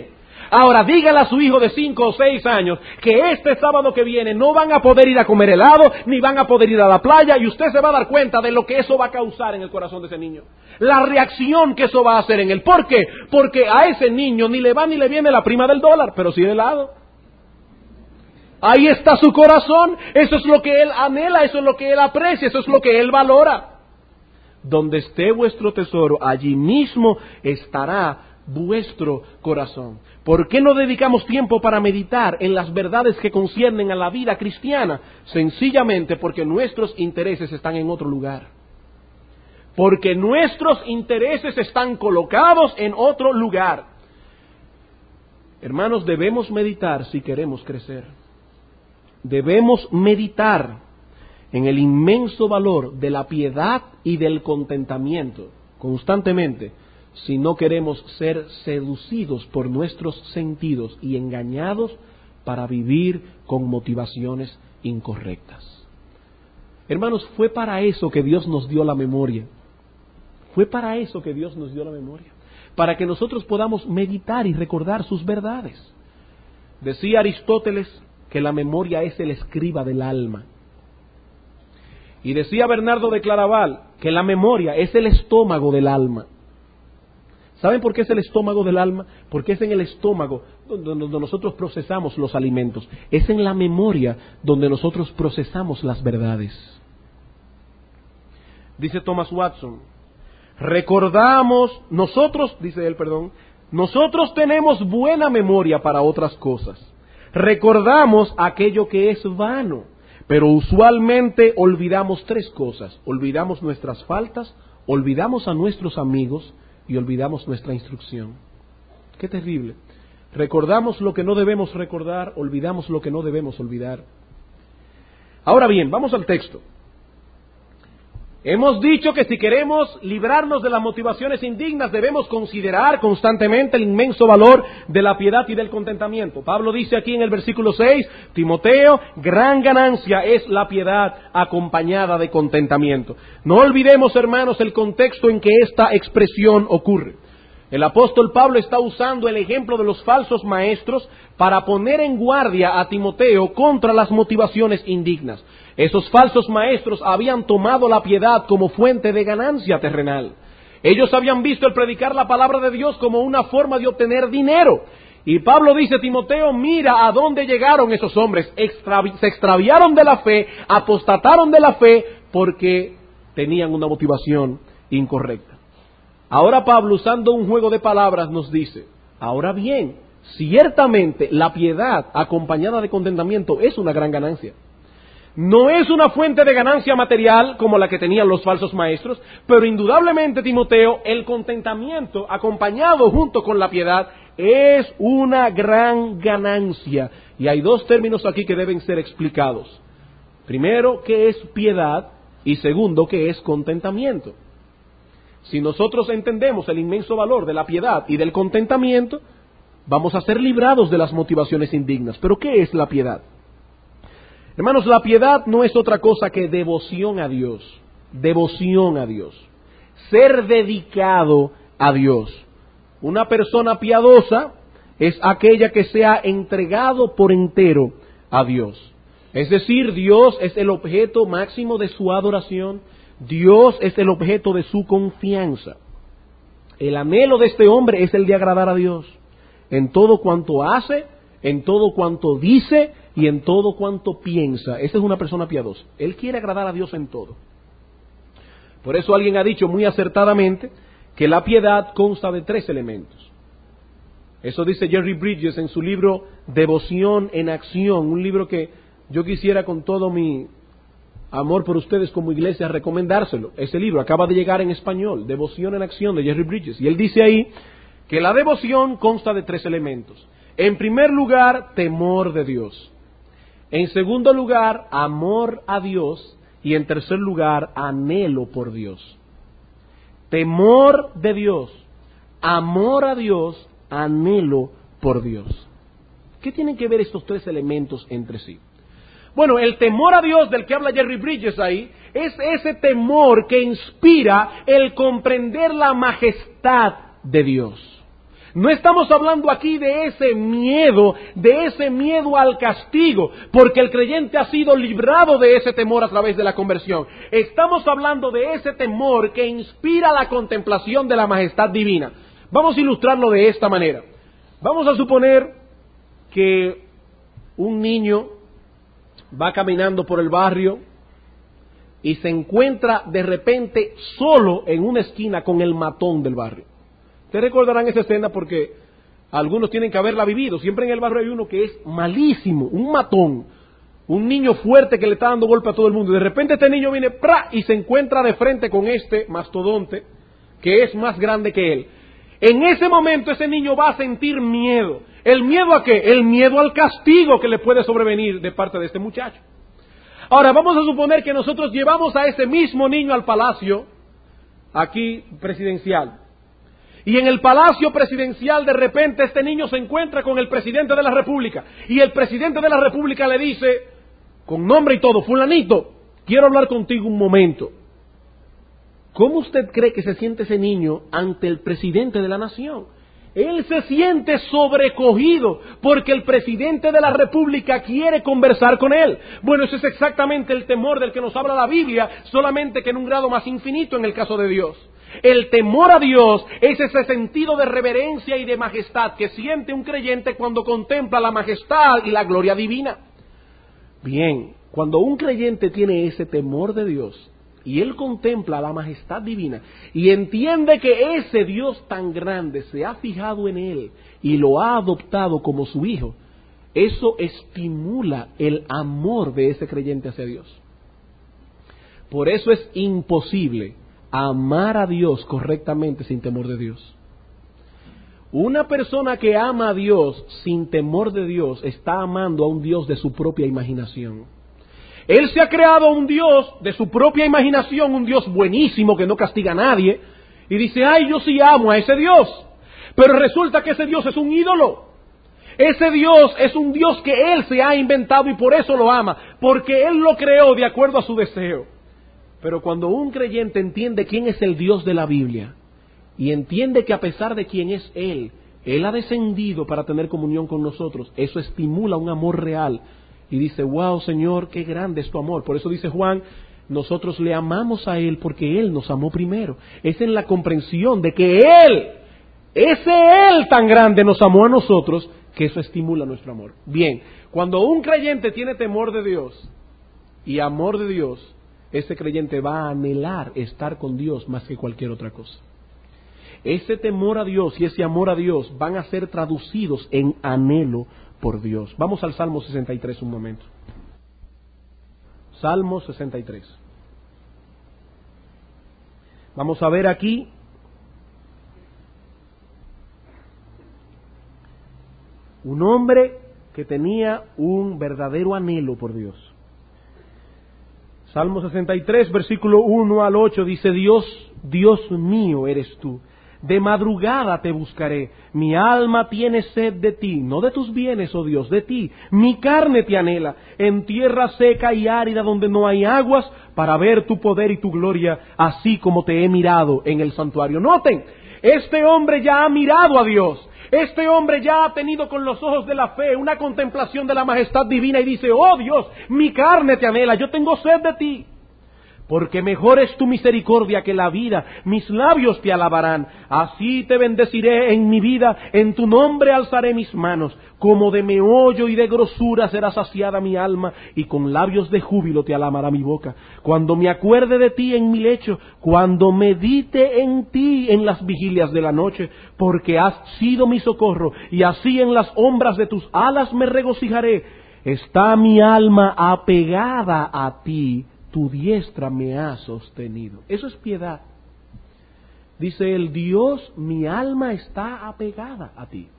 Ahora, dígale a su hijo de cinco o seis años que este sábado que viene no van a poder ir a comer helado, ni van a poder ir a la playa, y usted se va a dar cuenta de lo que eso va a causar en el corazón de ese niño. La reacción que eso va a hacer en él. ¿Por qué? Porque a ese niño ni le va ni le viene la prima del dólar, pero sí el helado. Ahí está su corazón, eso es lo que él anhela, eso es lo que él aprecia, eso es lo que él valora. Donde esté vuestro tesoro, allí mismo estará vuestro corazón. ¿Por qué no dedicamos tiempo para meditar en las verdades que conciernen a la vida cristiana? Sencillamente porque nuestros intereses están en otro lugar. Porque nuestros intereses están colocados en otro lugar. Hermanos, debemos meditar si queremos crecer. Debemos meditar en el inmenso valor de la piedad y del contentamiento constantemente, si no queremos ser seducidos por nuestros sentidos y engañados para vivir con motivaciones incorrectas. Hermanos, fue para eso que Dios nos dio la memoria. Fue para eso que Dios nos dio la memoria, para que nosotros podamos meditar y recordar sus verdades. Decía Aristóteles que la memoria es el escriba del alma. Y decía Bernardo de Claraval que la memoria es el estómago del alma. ¿Saben por qué es el estómago del alma? Porque es en el estómago donde nosotros procesamos los alimentos. Es en la memoria donde nosotros procesamos las verdades. Dice Thomas Watson, recordamos, nosotros, dice él, perdón, nosotros tenemos buena memoria para otras cosas. Recordamos aquello que es vano, pero usualmente olvidamos tres cosas. Olvidamos nuestras faltas, olvidamos a nuestros amigos y olvidamos nuestra instrucción. Qué terrible. Recordamos lo que no debemos recordar, olvidamos lo que no debemos olvidar. Ahora bien, vamos al texto. Hemos dicho que si queremos librarnos de las motivaciones indignas, debemos considerar constantemente el inmenso valor de la piedad y del contentamiento. Pablo dice aquí en el versículo seis, Timoteo, gran ganancia es la piedad acompañada de contentamiento. No olvidemos, hermanos, el contexto en que esta expresión ocurre. El apóstol Pablo está usando el ejemplo de los falsos maestros para poner en guardia a Timoteo contra las motivaciones indignas. Esos falsos maestros habían tomado la piedad como fuente de ganancia terrenal. Ellos habían visto el predicar la palabra de Dios como una forma de obtener dinero. Y Pablo dice, Timoteo, mira a dónde llegaron esos hombres. Extravi- se extraviaron de la fe, apostataron de la fe porque tenían una motivación incorrecta. Ahora Pablo, usando un juego de palabras, nos dice, ahora bien, ciertamente la piedad acompañada de contentamiento es una gran ganancia. No es una fuente de ganancia material como la que tenían los falsos maestros, pero indudablemente, Timoteo, el contentamiento acompañado junto con la piedad es una gran ganancia. Y hay dos términos aquí que deben ser explicados. Primero, ¿qué es piedad? Y segundo, ¿qué es contentamiento? Si nosotros entendemos el inmenso valor de la piedad y del contentamiento, vamos a ser librados de las motivaciones indignas. ¿Pero qué es la piedad? Hermanos, la piedad no es otra cosa que devoción a Dios. Devoción a Dios. Ser dedicado a Dios. Una persona piadosa es aquella que se ha entregado por entero a Dios. Es decir, Dios es el objeto máximo de su adoración. Dios es el objeto de su confianza. El anhelo de este hombre es el de agradar a Dios. En todo cuanto hace, en todo cuanto dice y en todo cuanto piensa. Esa es una persona piadosa. Él quiere agradar a Dios en todo. Por eso alguien ha dicho muy acertadamente que la piedad consta de tres elementos. Eso dice Jerry Bridges en su libro Devoción en Acción, un libro que yo quisiera con todo mi amor por ustedes como iglesia recomendárselo. Ese libro acaba de llegar en español, Devoción en Acción de Jerry Bridges. Y él dice ahí que la devoción consta de tres elementos. En primer lugar, temor de Dios. En segundo lugar, amor a Dios. Y en tercer lugar, anhelo por Dios. Temor de Dios, amor a Dios, anhelo por Dios. ¿Qué tienen que ver estos tres elementos entre sí? Bueno, el temor a Dios del que habla Jerry Bridges ahí, es ese temor que inspira el comprender la majestad de Dios. No estamos hablando aquí de ese miedo, de ese miedo al castigo, porque el creyente ha sido librado de ese temor a través de la conversión. Estamos hablando de ese temor que inspira la contemplación de la majestad divina. Vamos a ilustrarlo de esta manera. Vamos a suponer que un niño va caminando por el barrio y se encuentra de repente solo en una esquina con el matón del barrio. Ustedes recordarán esa escena porque algunos tienen que haberla vivido. Siempre en el barrio hay uno que es malísimo, un matón, un niño fuerte que le está dando golpe a todo el mundo. Y de repente este niño viene ¡pra! Y se encuentra de frente con este mastodonte que es más grande que él. En ese momento ese niño va a sentir miedo. ¿El miedo a qué? El miedo al castigo que le puede sobrevenir de parte de este muchacho. Ahora vamos a suponer que nosotros llevamos a ese mismo niño al palacio, aquí presidencial. Y en el palacio presidencial de repente este niño se encuentra con el presidente de la república. Y el presidente de la república le dice, con nombre y todo, fulanito, quiero hablar contigo un momento. ¿Cómo usted cree que se siente ese niño ante el presidente de la nación? Él se siente sobrecogido porque el presidente de la república quiere conversar con él. Bueno, ese es exactamente el temor del que nos habla la Biblia, solamente que en un grado más infinito en el caso de Dios. El temor a Dios es ese sentido de reverencia y de majestad que siente un creyente cuando contempla la majestad y la gloria divina. Bien, cuando un creyente tiene ese temor de Dios y él contempla la majestad divina y entiende que ese Dios tan grande se ha fijado en él y lo ha adoptado como su hijo, eso estimula el amor de ese creyente hacia Dios. Por eso es imposible amar a Dios correctamente sin temor de Dios. Una persona que ama a Dios sin temor de Dios está amando a un Dios de su propia imaginación. Él se ha creado un Dios de su propia imaginación, un Dios buenísimo que no castiga a nadie, y dice, ay, yo sí amo a ese Dios. Pero resulta que ese Dios es un ídolo. Ese Dios es un Dios que Él se ha inventado y por eso lo ama, porque Él lo creó de acuerdo a su deseo. Pero cuando un creyente entiende quién es el Dios de la Biblia, y entiende que a pesar de quién es Él, Él ha descendido para tener comunión con nosotros, eso estimula un amor real. Y dice, wow, Señor, qué grande es tu amor. Por eso dice Juan, nosotros le amamos a Él porque Él nos amó primero. Es en la comprensión de que Él, ese Él tan grande nos amó a nosotros, que eso estimula nuestro amor. Bien, cuando un creyente tiene temor de Dios y amor de Dios, ese creyente va a anhelar estar con Dios más que cualquier otra cosa. Ese temor a Dios y ese amor a Dios van a ser traducidos en anhelo por Dios. Vamos al Salmo sesenta y tres un momento. Salmo sesenta y tres. Vamos a ver aquí un hombre que tenía un verdadero anhelo por Dios. Salmo sesenta y tres, versículo uno al ocho, dice, Dios, Dios mío eres tú. De madrugada te buscaré, mi alma tiene sed de ti, no de tus bienes, oh Dios, de ti. Mi carne te anhela, en tierra seca y árida donde no hay aguas, para ver tu poder y tu gloria, así como te he mirado en el santuario. Noten, este hombre ya ha mirado a Dios. Este hombre ya ha tenido con los ojos de la fe una contemplación de la majestad divina y dice, oh Dios, mi carne te anhela, yo tengo sed de ti. Porque mejor es tu misericordia que la vida, mis labios te alabarán. Así te bendeciré en mi vida, en tu nombre alzaré mis manos. Como de meollo y de grosura será saciada mi alma, y con labios de júbilo te alabará mi boca. Cuando me acuerde de ti en mi lecho, cuando medite en ti en las vigilias de la noche, porque has sido mi socorro, y así en las sombras de tus alas me regocijaré. Está mi alma apegada a ti, tu diestra me ha sostenido. Eso es piedad. Dice el Dios, mi alma está apegada a ti.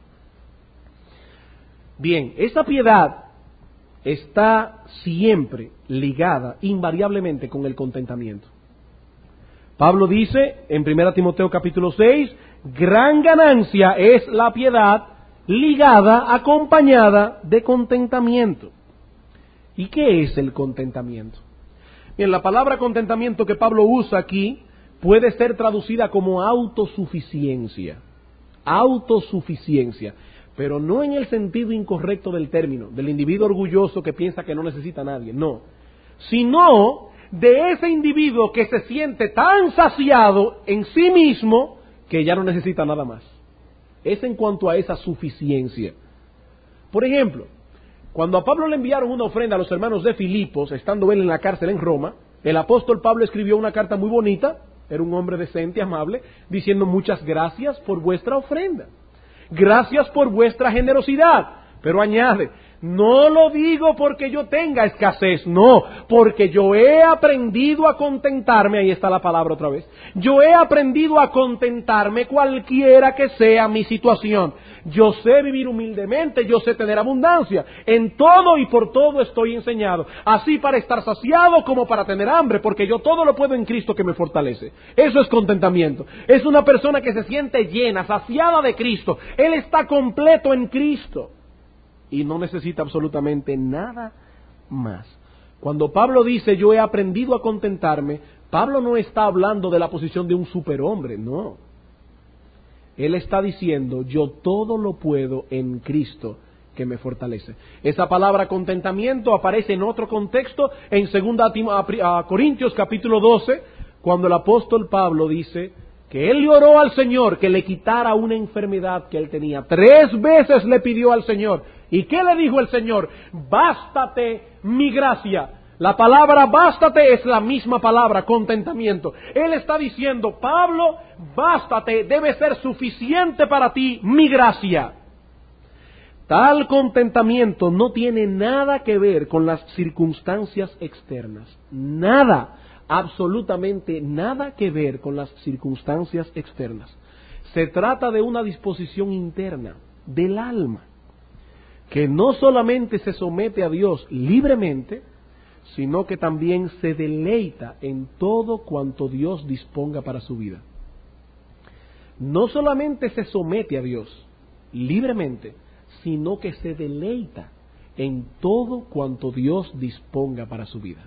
Bien, esa piedad está siempre ligada, invariablemente, con el contentamiento. Pablo dice en primera Timoteo capítulo seis, gran ganancia es la piedad ligada, acompañada de contentamiento. ¿Y qué es el contentamiento? Bien, la palabra contentamiento que Pablo usa aquí puede ser traducida como autosuficiencia. autosuficiencia, pero no en el sentido incorrecto del término, del individuo orgulloso que piensa que no necesita a nadie, no, sino de ese individuo que se siente tan saciado en sí mismo que ya no necesita nada más. Es en cuanto a esa suficiencia. Por ejemplo, cuando a Pablo le enviaron una ofrenda a los hermanos de Filipos, estando él en la cárcel en Roma, el apóstol Pablo escribió una carta muy bonita, era un hombre decente, amable, diciendo muchas gracias por vuestra ofrenda, gracias por vuestra generosidad, pero añade, no lo digo porque yo tenga escasez, no, porque yo he aprendido a contentarme, ahí está la palabra otra vez, yo he aprendido a contentarme cualquiera que sea mi situación. Yo sé vivir humildemente, yo sé tener abundancia, en todo y por todo estoy enseñado, así para estar saciado como para tener hambre, porque yo todo lo puedo en Cristo que me fortalece. Eso es contentamiento, es una persona que se siente llena, saciada de Cristo, él está completo en Cristo y no necesita absolutamente nada más. Cuando Pablo dice yo he aprendido a contentarme, Pablo no está hablando de la posición de un superhombre, no. Él está diciendo, yo todo lo puedo en Cristo que me fortalece. Esa palabra contentamiento aparece en otro contexto, en segunda Corintios capítulo doce, cuando el apóstol Pablo dice que él le oró al Señor que le quitara una enfermedad que él tenía. Tres veces le pidió al Señor. ¿Y qué le dijo el Señor? Bástate mi gracia. La palabra bástate es la misma palabra, contentamiento. Él está diciendo, Pablo, bástate, debe ser suficiente para ti mi gracia. Tal contentamiento no tiene nada que ver con las circunstancias externas. Nada, absolutamente nada que ver con las circunstancias externas. Se trata de una disposición interna del alma, que no solamente se somete a Dios libremente, sino que también se deleita en todo cuanto Dios disponga para su vida. No solamente se somete a Dios libremente, sino que se deleita en todo cuanto Dios disponga para su vida.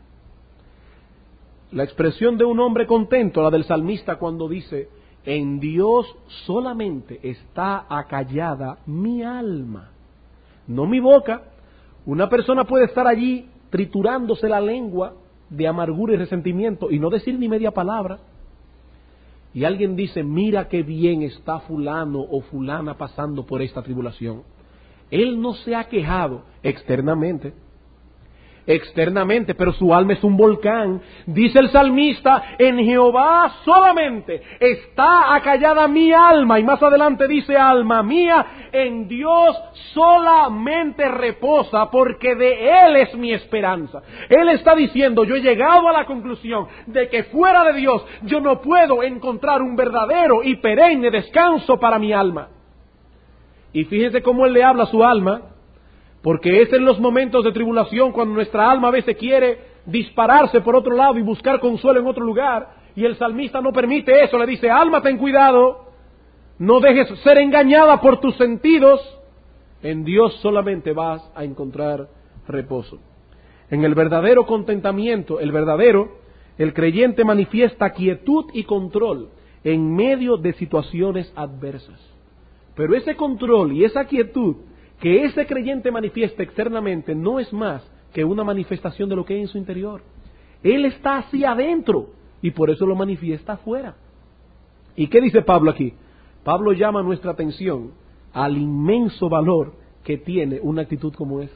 La expresión de un hombre contento, la del salmista cuando dice, en Dios solamente está acallada mi alma, no mi boca. Una persona puede estar allí triturándose la lengua de amargura y resentimiento y no decir ni media palabra. Y alguien dice, mira qué bien está fulano o fulana pasando por esta tribulación. Él no se ha quejado externamente, externamente, pero su alma es un volcán. Dice el salmista, en Jehová solamente está acallada mi alma. Y más adelante dice, alma mía, en Dios solamente reposa, porque de Él es mi esperanza. Él está diciendo, yo he llegado a la conclusión de que fuera de Dios yo no puedo encontrar un verdadero y perenne descanso para mi alma. Y fíjese cómo Él le habla a su alma, porque es en los momentos de tribulación cuando nuestra alma a veces quiere dispararse por otro lado y buscar consuelo en otro lugar, y el salmista no permite eso, le dice, alma, ten cuidado, no dejes ser engañada por tus sentidos, en Dios solamente vas a encontrar reposo. En el verdadero contentamiento, el verdadero, el creyente manifiesta quietud y control en medio de situaciones adversas. Pero ese control y esa quietud que ese creyente manifiesta externamente no es más que una manifestación de lo que hay en su interior. Él está hacia adentro y por eso lo manifiesta afuera. ¿Y qué dice Pablo aquí? Pablo llama nuestra atención al inmenso valor que tiene una actitud como esa.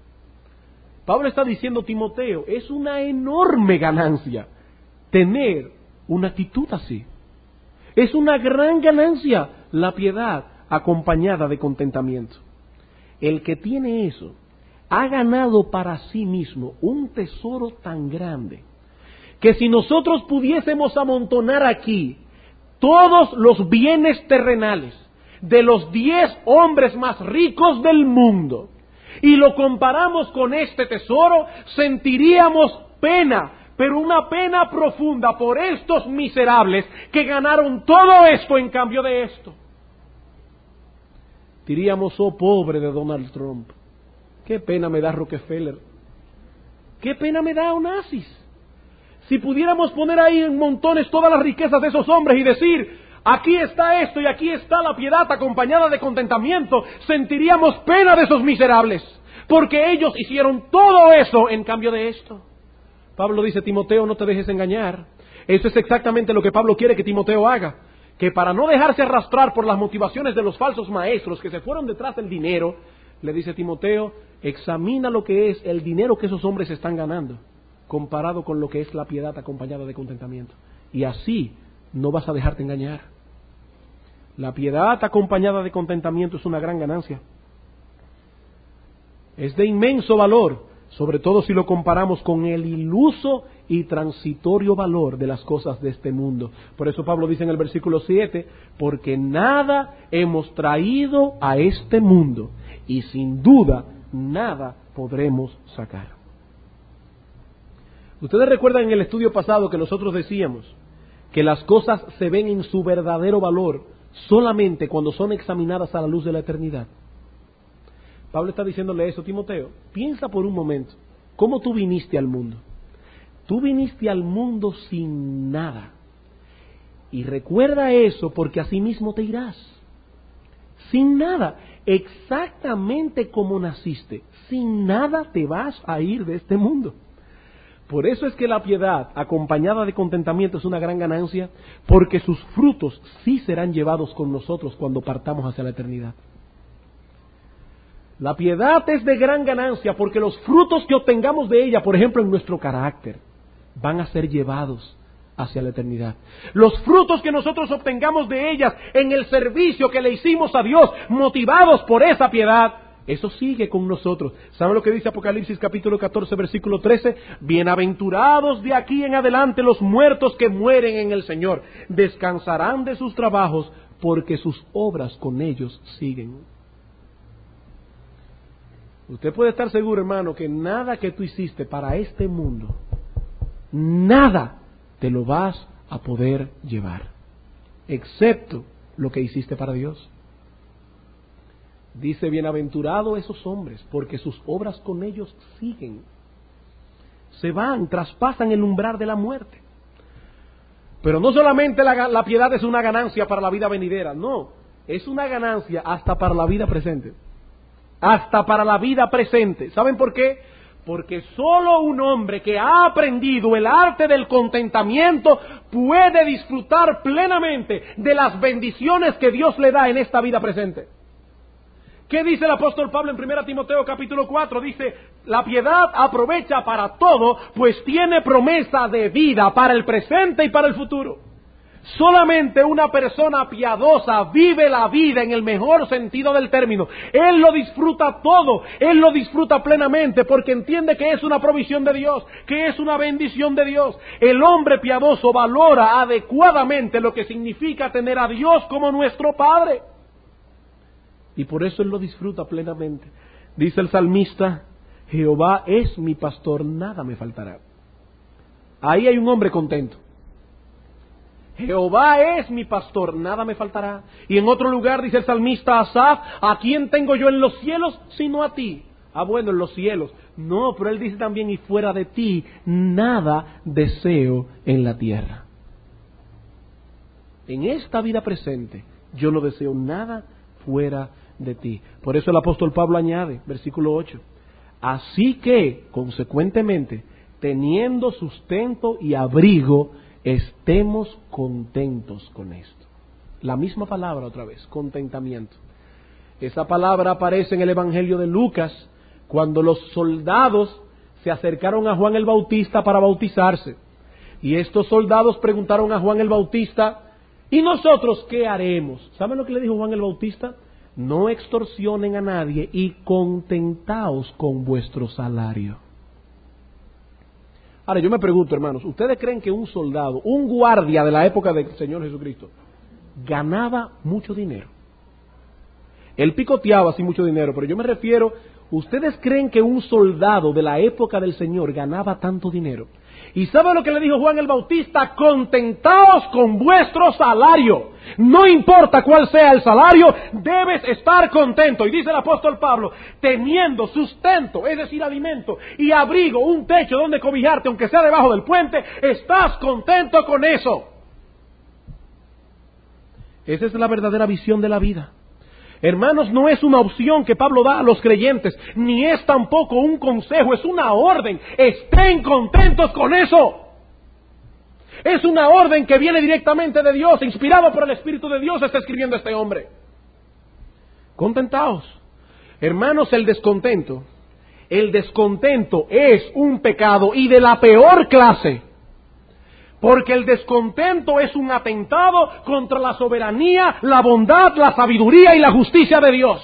Pablo está diciendo, Timoteo, es una enorme ganancia tener una actitud así. Es una gran ganancia la piedad acompañada de contentamiento. El que tiene eso ha ganado para sí mismo un tesoro tan grande que si nosotros pudiésemos amontonar aquí todos los bienes terrenales de los diez hombres más ricos del mundo y lo comparamos con este tesoro, sentiríamos pena, pero una pena profunda por estos miserables que ganaron todo esto en cambio de esto. Diríamos, oh pobre de Donald Trump, qué pena me da Rockefeller, qué pena me da Onassis. Si pudiéramos poner ahí en montones todas las riquezas de esos hombres y decir, aquí está esto y aquí está la piedad acompañada de contentamiento, sentiríamos pena de esos miserables, porque ellos hicieron todo eso en cambio de esto. Pablo dice: Timoteo, no te dejes engañar. Eso es exactamente lo que Pablo quiere que Timoteo haga, que para no dejarse arrastrar por las motivaciones de los falsos maestros que se fueron detrás del dinero, le dice: Timoteo, examina lo que es el dinero que esos hombres están ganando, comparado con lo que es la piedad acompañada de contentamiento. Y así no vas a dejarte engañar. La piedad acompañada de contentamiento es una gran ganancia. Es de inmenso valor, sobre todo si lo comparamos con el iluso y transitorio valor de las cosas de este mundo. Por eso Pablo dice en el versículo siete: porque nada hemos traído a este mundo, y sin duda nada podremos sacar. Ustedes recuerdan en el estudio pasado que nosotros decíamos que las cosas se ven en su verdadero valor solamente cuando son examinadas a la luz de la eternidad. Pablo está diciéndole eso: Timoteo, piensa por un momento, ¿cómo tú viniste al mundo? Tú viniste al mundo sin nada. Y recuerda eso, porque así mismo te irás. Sin nada, exactamente como naciste, sin nada te vas a ir de este mundo. Por eso es que la piedad acompañada de contentamiento es una gran ganancia, porque sus frutos sí serán llevados con nosotros cuando partamos hacia la eternidad. La piedad es de gran ganancia porque los frutos que obtengamos de ella, por ejemplo en nuestro carácter, van a ser llevados hacia la eternidad. Los frutos que nosotros obtengamos de ellas en el servicio que le hicimos a Dios, motivados por esa piedad, eso sigue con nosotros. ¿Sabe lo que dice Apocalipsis capítulo catorce, versículo trece? Bienaventurados de aquí en adelante los muertos que mueren en el Señor. Descansarán de sus trabajos porque sus obras con ellos siguen. Usted puede estar seguro, hermano, que nada que tú hiciste para este mundo, nada te lo vas a poder llevar, excepto lo que hiciste para Dios. Dice: bienaventurados esos hombres, porque sus obras con ellos siguen. Se van, traspasan el umbral de la muerte. Pero no solamente la, la piedad es una ganancia para la vida venidera, no, es una ganancia hasta para la vida presente. Hasta para la vida presente. ¿Saben por qué? Porque solo un hombre que ha aprendido el arte del contentamiento puede disfrutar plenamente de las bendiciones que Dios le da en esta vida presente. ¿Qué dice el apóstol Pablo en primera Timoteo capítulo cuatro? Dice: la piedad aprovecha para todo, pues tiene promesa de vida para el presente y para el futuro. Solamente una persona piadosa vive la vida en el mejor sentido del término. Él lo disfruta todo, él lo disfruta plenamente porque entiende que es una provisión de Dios, que es una bendición de Dios. El hombre piadoso valora adecuadamente lo que significa tener a Dios como nuestro Padre. Y por eso él lo disfruta plenamente. Dice el salmista: Jehová es mi pastor, nada me faltará. Ahí hay un hombre contento. Jehová es mi pastor, nada me faltará. Y en otro lugar dice el salmista Asaf: ¿a quién tengo yo en los cielos sino a ti? Ah, bueno, en los cielos. No, pero él dice también: y fuera de ti, nada deseo en la tierra. En esta vida presente, yo no deseo nada fuera de ti. Por eso el apóstol Pablo añade, versículo ocho: así que, consecuentemente, teniendo sustento y abrigo, estemos contentos con esto. La misma palabra otra vez, contentamiento. Esa palabra aparece en el Evangelio de Lucas, cuando los soldados se acercaron a Juan el Bautista para bautizarse. Y estos soldados preguntaron a Juan el Bautista: ¿y nosotros qué haremos? ¿Saben lo que le dijo Juan el Bautista? No extorsionen a nadie y contentaos con vuestro salario. Ahora yo me pregunto, hermanos, ¿ustedes creen que un soldado, un guardia de la época del Señor Jesucristo, ganaba mucho dinero? Él picoteaba así mucho dinero, pero yo me refiero, ¿ustedes creen que un soldado de la época del Señor ganaba tanto dinero? ¿Y sabe lo que le dijo Juan el Bautista? Contentaos con vuestro salario. No importa cuál sea el salario, debes estar contento. Y dice el apóstol Pablo: teniendo sustento, es decir, alimento, y abrigo, un techo donde cobijarte, aunque sea debajo del puente, estás contento con eso. Esa es la verdadera visión de la vida. Hermanos, no es una opción que Pablo da a los creyentes, ni es tampoco un consejo, es una orden. Estén contentos con eso. Es una orden que viene directamente de Dios, inspirado por el Espíritu de Dios, está escribiendo este hombre. Contentaos. Hermanos, el descontento, el descontento es un pecado y de la peor clase. Porque el descontento es un atentado contra la soberanía, la bondad, la sabiduría y la justicia de Dios.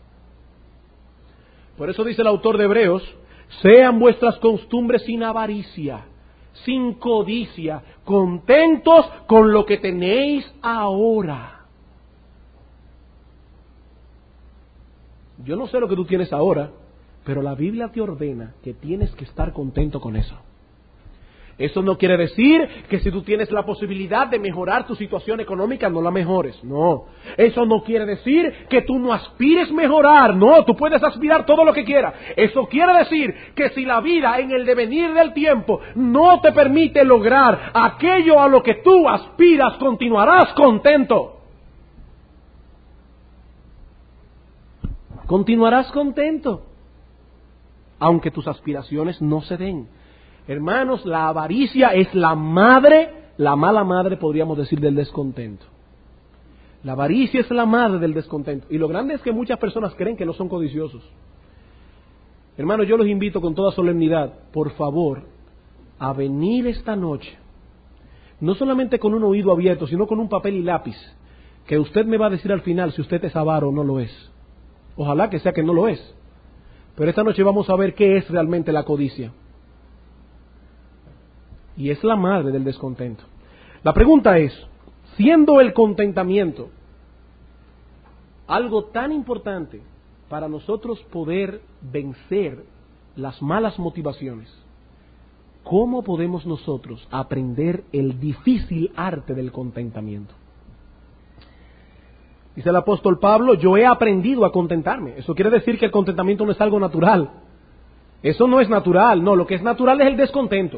Por eso dice el autor de Hebreos, sean vuestras costumbres sin avaricia, sin codicia, contentos con lo que tenéis ahora. Yo no sé lo que tú tienes ahora, pero la Biblia te ordena que tienes que estar contento con eso. Eso no quiere decir que si tú tienes la posibilidad de mejorar tu situación económica, no la mejores. No. Eso no quiere decir que tú no aspires mejorar. No, tú puedes aspirar todo lo que quieras. Eso quiere decir que si la vida en el devenir del tiempo no te permite lograr aquello a lo que tú aspiras, continuarás contento. Continuarás contento, aunque tus aspiraciones no se den. Hermanos, la avaricia es la madre, la mala madre podríamos decir del descontento. La avaricia es la madre del descontento. Y lo grande es que muchas personas creen que no son codiciosos. Hermanos, yo los invito con toda solemnidad, por favor, a venir esta noche, no solamente con un oído abierto, sino con un papel y lápiz, que usted me va a decir al final si usted es avaro o no lo es. Ojalá que sea que no lo es. Pero esta noche vamos a ver qué es realmente la codicia. Y es la madre del descontento. La pregunta es, siendo el contentamiento algo tan importante para nosotros poder vencer las malas motivaciones, ¿cómo podemos nosotros aprender el difícil arte del contentamiento? Dice el apóstol Pablo, yo he aprendido a contentarme. Eso quiere decir que el contentamiento no es algo natural. Eso no es natural, no, lo que es natural es el descontento.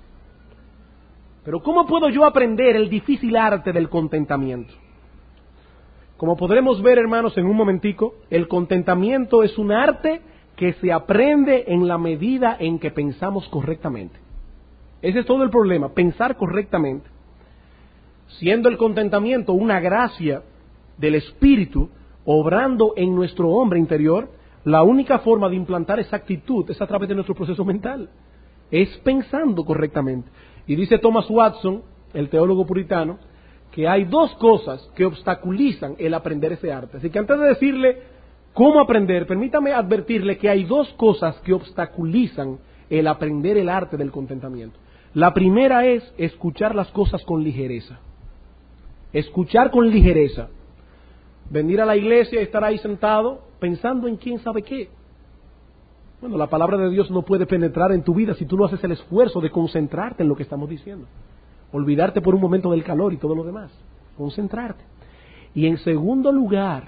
Pero ¿cómo puedo yo aprender el difícil arte del contentamiento? Como podremos ver, hermanos, en un momentico, el contentamiento es un arte que se aprende en la medida en que pensamos correctamente. Ese es todo el problema, pensar correctamente. Siendo el contentamiento una gracia del Espíritu, obrando en nuestro hombre interior, la única forma de implantar esa actitud es a través de nuestro proceso mental. Es pensando correctamente. Y dice Thomas Watson, el teólogo puritano, que hay dos cosas que obstaculizan el aprender ese arte. Así que antes de decirle cómo aprender, permítame advertirle que hay dos cosas que obstaculizan el aprender el arte del contentamiento. La primera es escuchar las cosas con ligereza. Escuchar con ligereza. Venir a la iglesia y estar ahí sentado pensando en quién sabe qué. Bueno, la palabra de Dios no puede penetrar en tu vida si tú no haces el esfuerzo de concentrarte en lo que estamos diciendo. Olvidarte por un momento del calor y todo lo demás. Concentrarte. Y en segundo lugar,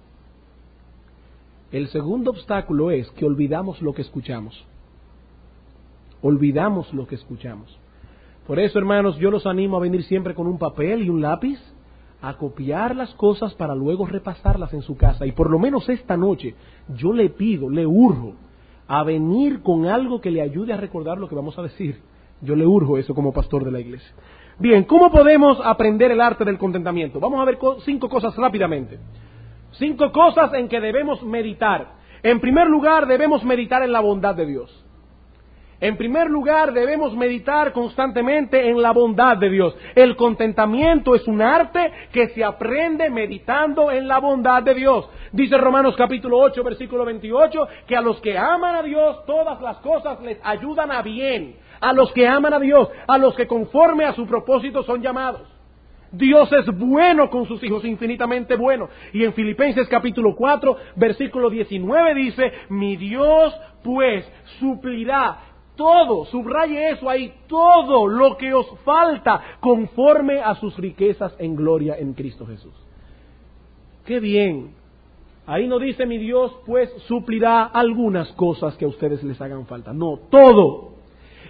el segundo obstáculo es que olvidamos lo que escuchamos. Olvidamos lo que escuchamos. Por eso, hermanos, yo los animo a venir siempre con un papel y un lápiz, a copiar las cosas para luego repasarlas en su casa. Y por lo menos esta noche, yo le pido, le urjo, a venir con algo que le ayude a recordar lo que vamos a decir. Yo le urjo eso como pastor de la iglesia. Bien, ¿cómo podemos aprender el arte del contentamiento? Vamos a ver cinco cosas rápidamente. Cinco cosas en que debemos meditar. En primer lugar, debemos meditar en la bondad de Dios. En primer lugar, debemos meditar constantemente en la bondad de Dios. El contentamiento es un arte que se aprende meditando en la bondad de Dios. Dice Romanos capítulo ocho, versículo veintiocho, que a los que aman a Dios, todas las cosas les ayudan a bien. A los que aman a Dios, a los que conforme a su propósito son llamados. Dios es bueno con sus hijos, infinitamente bueno. Y en Filipenses capítulo cuatro, versículo diecinueve dice, mi Dios pues suplirá todo, subraye eso ahí, todo lo que os falta conforme a sus riquezas en gloria en Cristo Jesús. ¡Qué bien! Ahí no dice mi Dios pues suplirá algunas cosas que a ustedes les hagan falta. No, todo.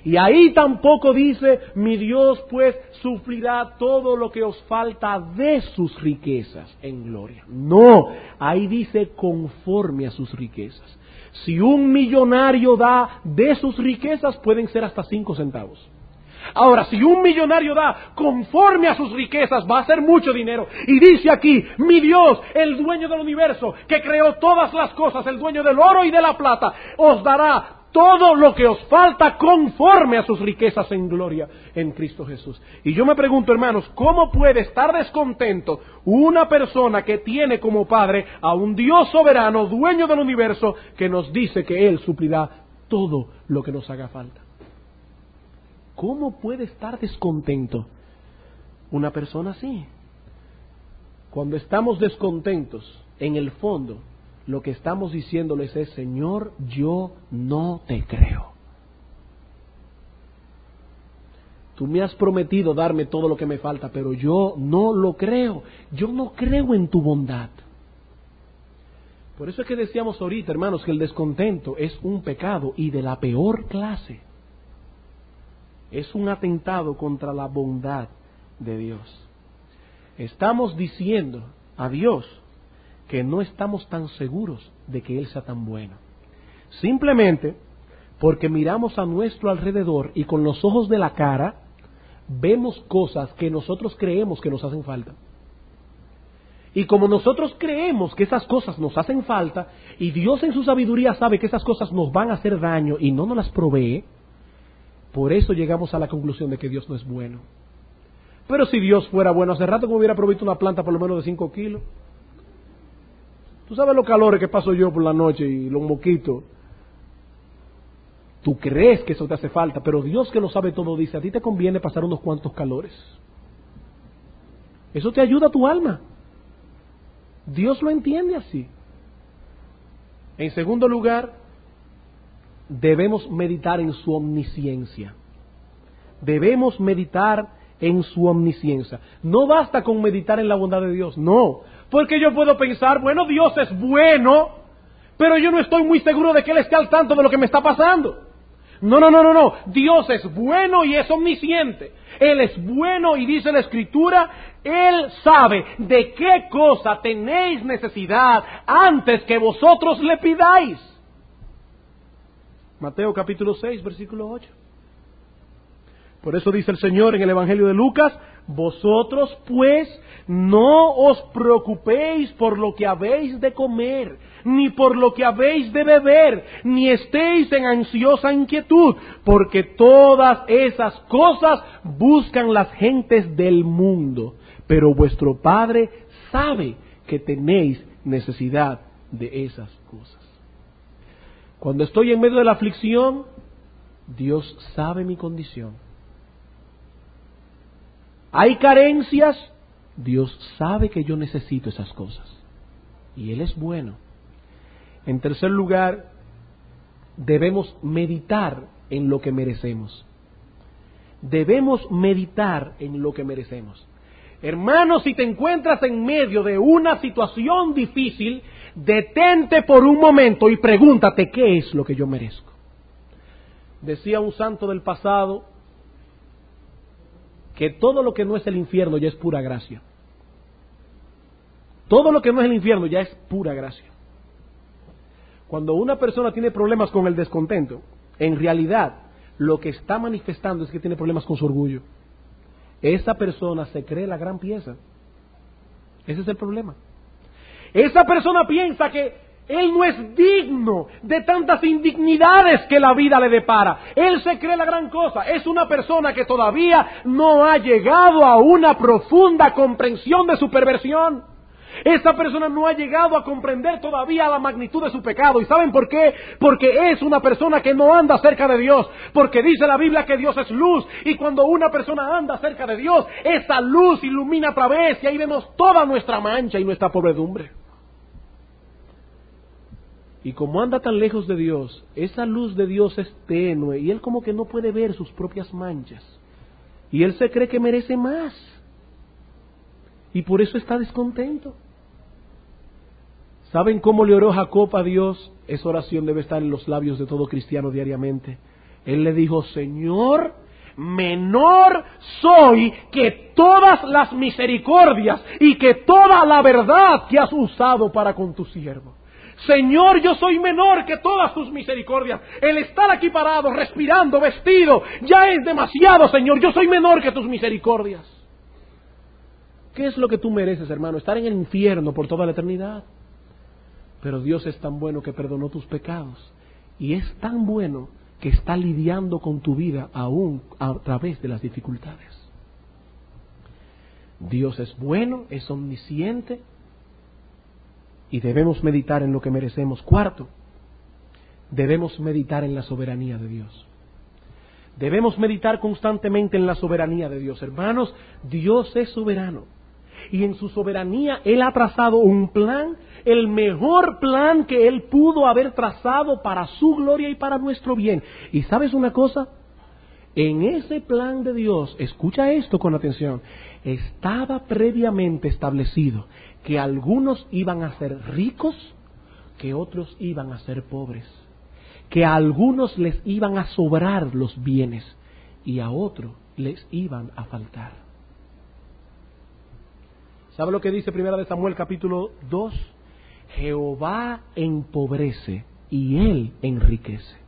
Y ahí tampoco dice, mi Dios pues suplirá todo lo que os falta de sus riquezas en gloria. No, ahí dice conforme a sus riquezas. Si un millonario da de sus riquezas, pueden ser hasta cinco centavos. Ahora, si un millonario da conforme a sus riquezas, va a ser mucho dinero. Y dice aquí, mi Dios, el dueño del universo, que creó todas las cosas, el dueño del oro y de la plata, os dará todo lo que os falta conforme a sus riquezas en gloria en Cristo Jesús. Y yo me pregunto, hermanos, ¿cómo puede estar descontento una persona que tiene como padre a un Dios soberano, dueño del universo, que nos dice que Él suplirá todo lo que nos haga falta? ¿Cómo puede estar descontento una persona así? Cuando estamos descontentos, en el fondo, lo que estamos diciéndoles es, Señor, yo no te creo. Tú me has prometido darme todo lo que me falta, pero yo no lo creo. Yo no creo en tu bondad. Por eso es que decíamos ahorita, hermanos, que el descontento es un pecado y de la peor clase. Es un atentado contra la bondad de Dios. Estamos diciendo a Dios que no estamos tan seguros de que Él sea tan bueno. Simplemente porque miramos a nuestro alrededor y con los ojos de la cara vemos cosas que nosotros creemos que nos hacen falta. Y como nosotros creemos que esas cosas nos hacen falta y Dios en su sabiduría sabe que esas cosas nos van a hacer daño y no nos las provee, por eso llegamos a la conclusión de que Dios no es bueno. Pero si Dios fuera bueno, hace rato que me hubiera provisto una planta por lo menos de cinco kilos. Tú sabes los calores que paso yo por la noche y los moquitos. Tú crees que eso te hace falta, pero Dios que lo sabe todo dice, a ti te conviene pasar unos cuantos calores. Eso te ayuda a tu alma. Dios lo entiende así. En segundo lugar, debemos meditar en su omnisciencia. Debemos meditar en su omnisciencia. No basta con meditar en la bondad de Dios, no. Porque yo puedo pensar, bueno, Dios es bueno, pero yo no estoy muy seguro de que Él esté al tanto de lo que me está pasando. No, no, no, no, no. Dios es bueno y es omnisciente. Él es bueno y dice la Escritura, Él sabe de qué cosa tenéis necesidad antes que vosotros le pidáis. Mateo capítulo seis, versículo ocho. Por eso dice el Señor en el Evangelio de Lucas, vosotros pues no os preocupéis por lo que habéis de comer, ni por lo que habéis de beber, ni estéis en ansiosa inquietud, porque todas esas cosas buscan las gentes del mundo, pero vuestro Padre sabe que tenéis necesidad de esas cosas. Cuando estoy en medio de la aflicción, Dios sabe mi condición. Hay carencias, Dios sabe que yo necesito esas cosas. Y Él es bueno. En tercer lugar, debemos meditar en lo que merecemos. Debemos meditar en lo que merecemos. Hermano, si te encuentras en medio de una situación difícil, detente por un momento y pregúntate, ¿qué es lo que yo merezco? Decía un santo del pasado, que todo lo que no es el infierno ya es pura gracia. Todo lo que no es el infierno ya es pura gracia. Cuando una persona tiene problemas con el descontento, en realidad lo que está manifestando es que tiene problemas con su orgullo. Esa persona se cree la gran pieza. Ese es el problema. Esa persona piensa que él no es digno de tantas indignidades que la vida le depara. Él se cree la gran cosa. Es una persona que todavía no ha llegado a una profunda comprensión de su perversión. Esa persona no ha llegado a comprender todavía la magnitud de su pecado. ¿Y saben por qué? Porque es una persona que no anda cerca de Dios. Porque dice la Biblia que Dios es luz. Y cuando una persona anda cerca de Dios, esa luz ilumina a través y ahí vemos toda nuestra mancha y nuestra pobredumbre. Y como anda tan lejos de Dios, esa luz de Dios es tenue y él como que no puede ver sus propias manchas. Y él se cree que merece más. Y por eso está descontento. ¿Saben cómo le oró Jacob a Dios? Esa oración debe estar en los labios de todo cristiano diariamente. Él le dijo, Señor, menor soy que todas las misericordias y que toda la verdad que has usado para con tu siervo. Señor, yo soy menor que todas tus misericordias. El estar aquí parado, respirando, vestido, ya es demasiado, Señor. Yo soy menor que tus misericordias. ¿Qué es lo que tú mereces, hermano? Estar en el infierno por toda la eternidad. Pero Dios es tan bueno que perdonó tus pecados. Y es tan bueno que está lidiando con tu vida aún a través de las dificultades. Dios es bueno, es omnisciente. Y debemos meditar en lo que merecemos. Cuarto, debemos meditar en la soberanía de Dios. Debemos meditar constantemente en la soberanía de Dios. Hermanos, Dios es soberano. Y en su soberanía Él ha trazado un plan, el mejor plan que Él pudo haber trazado para su gloria y para nuestro bien. ¿Y sabes una cosa? En ese plan de Dios, escucha esto con atención, estaba previamente establecido que algunos iban a ser ricos, que otros iban a ser pobres, que a algunos les iban a sobrar los bienes y a otros les iban a faltar. ¿Sabe lo que dice Primera de Samuel capítulo dos? Jehová empobrece y Él enriquece.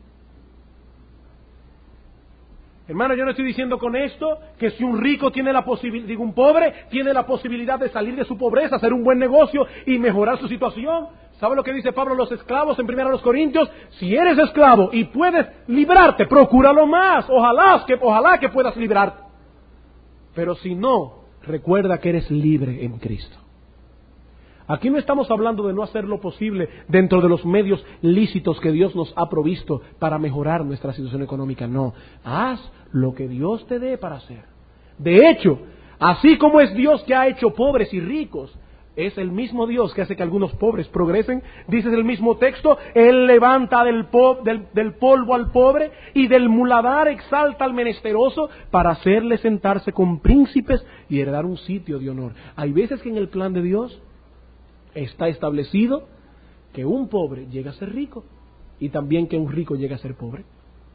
Hermano, yo no estoy diciendo con esto que si un rico tiene la posibilidad, digo un pobre, tiene la posibilidad de salir de su pobreza, hacer un buen negocio y mejorar su situación. ¿Sabe lo que dice Pablo a los esclavos en Primera de los Corintios? Si eres esclavo y puedes librarte, procúralo más. Ojalá que, ojalá que puedas librarte. Pero si no, recuerda que eres libre en Cristo. Aquí no estamos hablando de no hacer lo posible dentro de los medios lícitos que Dios nos ha provisto para mejorar nuestra situación económica. No, haz lo que Dios te dé para hacer. De hecho, así como es Dios que ha hecho pobres y ricos, es el mismo Dios que hace que algunos pobres progresen. Dice el mismo texto, Él levanta del, po- del, del polvo al pobre y del muladar exalta al menesteroso para hacerle sentarse con príncipes y heredar un sitio de honor. Hay veces que en el plan de Dios está establecido que un pobre llega a ser rico y también que un rico llega a ser pobre.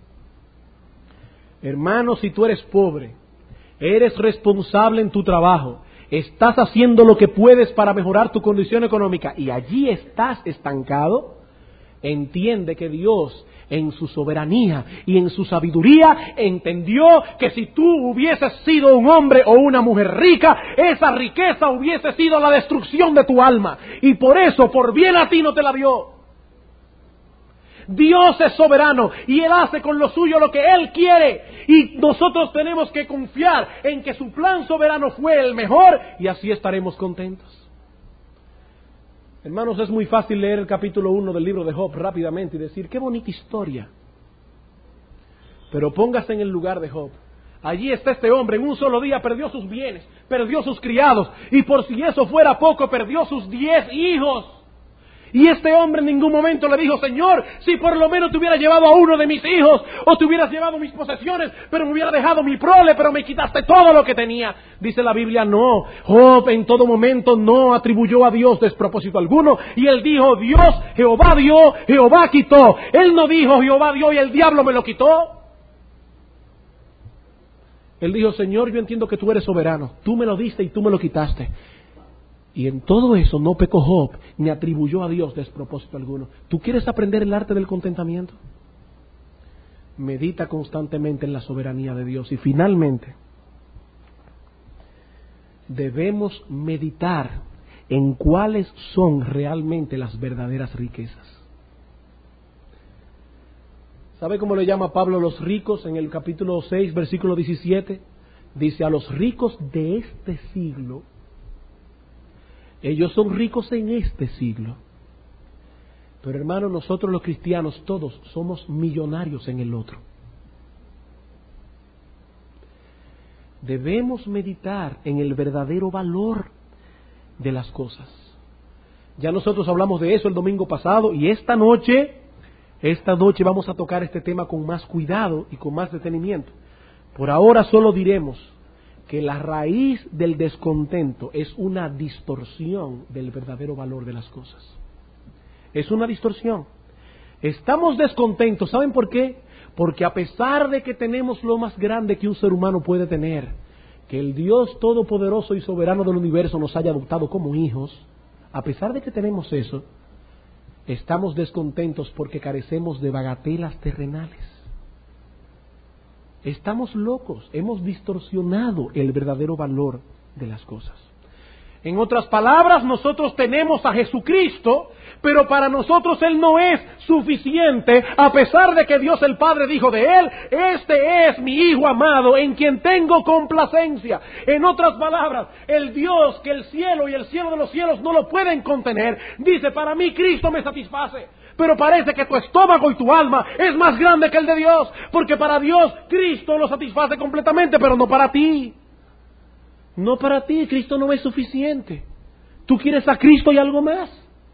Hermano, si tú eres pobre, eres responsable en tu trabajo, estás haciendo lo que puedes para mejorar tu condición económica y allí estás estancado, entiende que Dios en su soberanía y en su sabiduría entendió que si tú hubieses sido un hombre o una mujer rica, esa riqueza hubiese sido la destrucción de tu alma y por eso, por bien a ti no te la dio. Dios es soberano y Él hace con lo suyo lo que Él quiere y nosotros tenemos que confiar en que su plan soberano fue el mejor y así estaremos contentos. Hermanos, es muy fácil leer el capítulo uno del libro de Job rápidamente y decir, qué bonita historia. Pero póngase en el lugar de Job. Allí está este hombre, en un solo día perdió sus bienes, perdió sus criados, y por si eso fuera poco, perdió sus diez hijos. Y este hombre en ningún momento le dijo, Señor, si por lo menos te hubiera llevado a uno de mis hijos, o te hubieras llevado mis posesiones, pero me hubiera dejado mi prole, pero me quitaste todo lo que tenía. Dice la Biblia, no, Job en todo momento no atribuyó a Dios despropósito alguno, y él dijo, Dios, Jehová dio, Jehová quitó. Él no dijo, Jehová dio y el diablo me lo quitó. Él dijo, Señor, yo entiendo que tú eres soberano, tú me lo diste y tú me lo quitaste. Y en todo eso no pecó Job, ni atribuyó a Dios despropósito alguno. ¿Tú quieres aprender el arte del contentamiento? Medita constantemente en la soberanía de Dios. Y finalmente, debemos meditar en cuáles son realmente las verdaderas riquezas. ¿Sabe cómo le llama Pablo a los ricos en el capítulo seis, versículo diecisiete? Dice, a los ricos de este siglo. Ellos son ricos en este siglo. Pero hermano, nosotros los cristianos todos somos millonarios en el otro. Debemos meditar en el verdadero valor de las cosas. Ya nosotros hablamos de eso el domingo pasado y esta noche, esta noche vamos a tocar este tema con más cuidado y con más detenimiento. Por ahora solo diremos que la raíz del descontento es una distorsión del verdadero valor de las cosas. Es una distorsión. Estamos descontentos, ¿saben por qué? Porque a pesar de que tenemos lo más grande que un ser humano puede tener, que el Dios todopoderoso y soberano del universo nos haya adoptado como hijos, a pesar de que tenemos eso, estamos descontentos porque carecemos de bagatelas terrenales. Estamos locos, hemos distorsionado el verdadero valor de las cosas. En otras palabras, nosotros tenemos a Jesucristo, pero para nosotros Él no es suficiente, a pesar de que Dios el Padre dijo de Él: este es mi Hijo amado, en quien tengo complacencia. En otras palabras, el Dios que el cielo y el cielo de los cielos no lo pueden contener, dice: para mí Cristo me satisface. Pero parece que tu estómago y tu alma es más grande que el de Dios, porque para Dios Cristo lo satisface completamente, pero no para ti. No para ti, Cristo no es suficiente. Tú quieres a Cristo y algo más.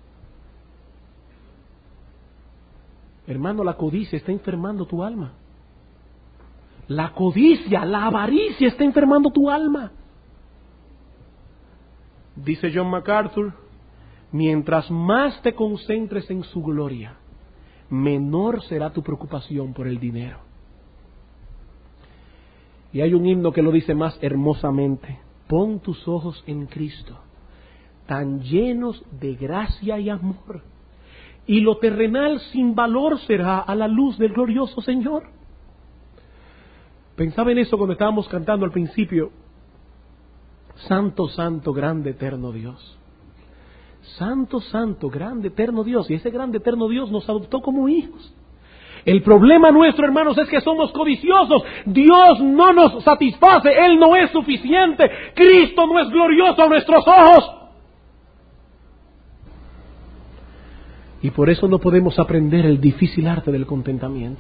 Hermano, la codicia está enfermando tu alma. La codicia, la avaricia está enfermando tu alma. Dice John MacArthur: mientras más te concentres en su gloria, menor será tu preocupación por el dinero. Y hay un himno que lo dice más hermosamente: pon tus ojos en Cristo, tan llenos de gracia y amor, y lo terrenal sin valor será a la luz del glorioso Señor. Pensaba en eso cuando estábamos cantando al principio: Santo, santo, grande, eterno Dios. Santo, santo, grande, eterno Dios. Y ese grande, eterno Dios nos adoptó como hijos. El problema nuestro, hermanos, es que somos codiciosos. Dios no nos satisface, Él no es suficiente. Cristo no es glorioso a nuestros ojos. Y por eso no podemos aprender el difícil arte del contentamiento.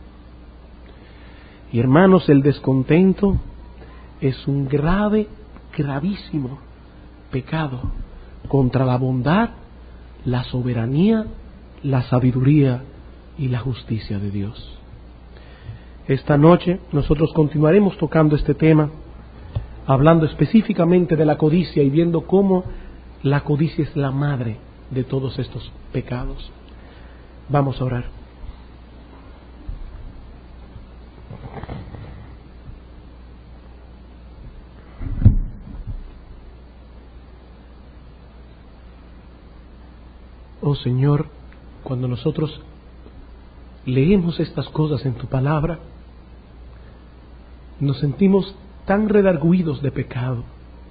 Y hermanos, el descontento es un grave, gravísimo pecado contra la bondad, la soberanía, la sabiduría y la justicia de Dios. Esta noche nosotros continuaremos tocando este tema, hablando específicamente de la codicia y viendo cómo la codicia es la madre de todos estos pecados. Vamos a orar. Oh Señor, cuando nosotros leemos estas cosas en tu palabra, nos sentimos tan redarguidos de pecado.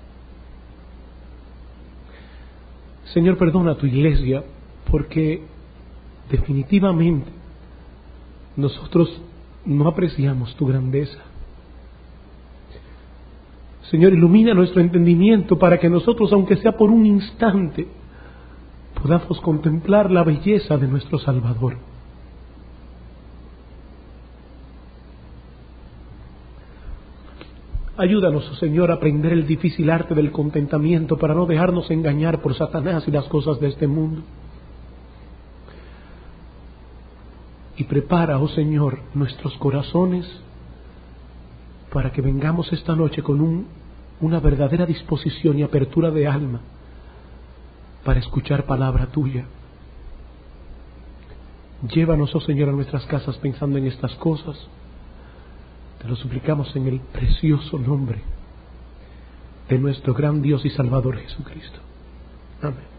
Señor, perdona a tu iglesia, porque definitivamente nosotros no apreciamos tu grandeza. Señor, ilumina nuestro entendimiento para que nosotros, aunque sea por un instante, podamos contemplar la belleza de nuestro Salvador. Ayúdanos, oh Señor, a aprender el difícil arte del contentamiento para no dejarnos engañar por Satanás y las cosas de este mundo. Y prepara, oh Señor, nuestros corazones para que vengamos esta noche con un, una verdadera disposición y apertura de alma para escuchar palabra tuya. Llévanos, oh Señor, a nuestras casas pensando en estas cosas. Te lo suplicamos en el precioso nombre de nuestro gran Dios y Salvador Jesucristo. Amén.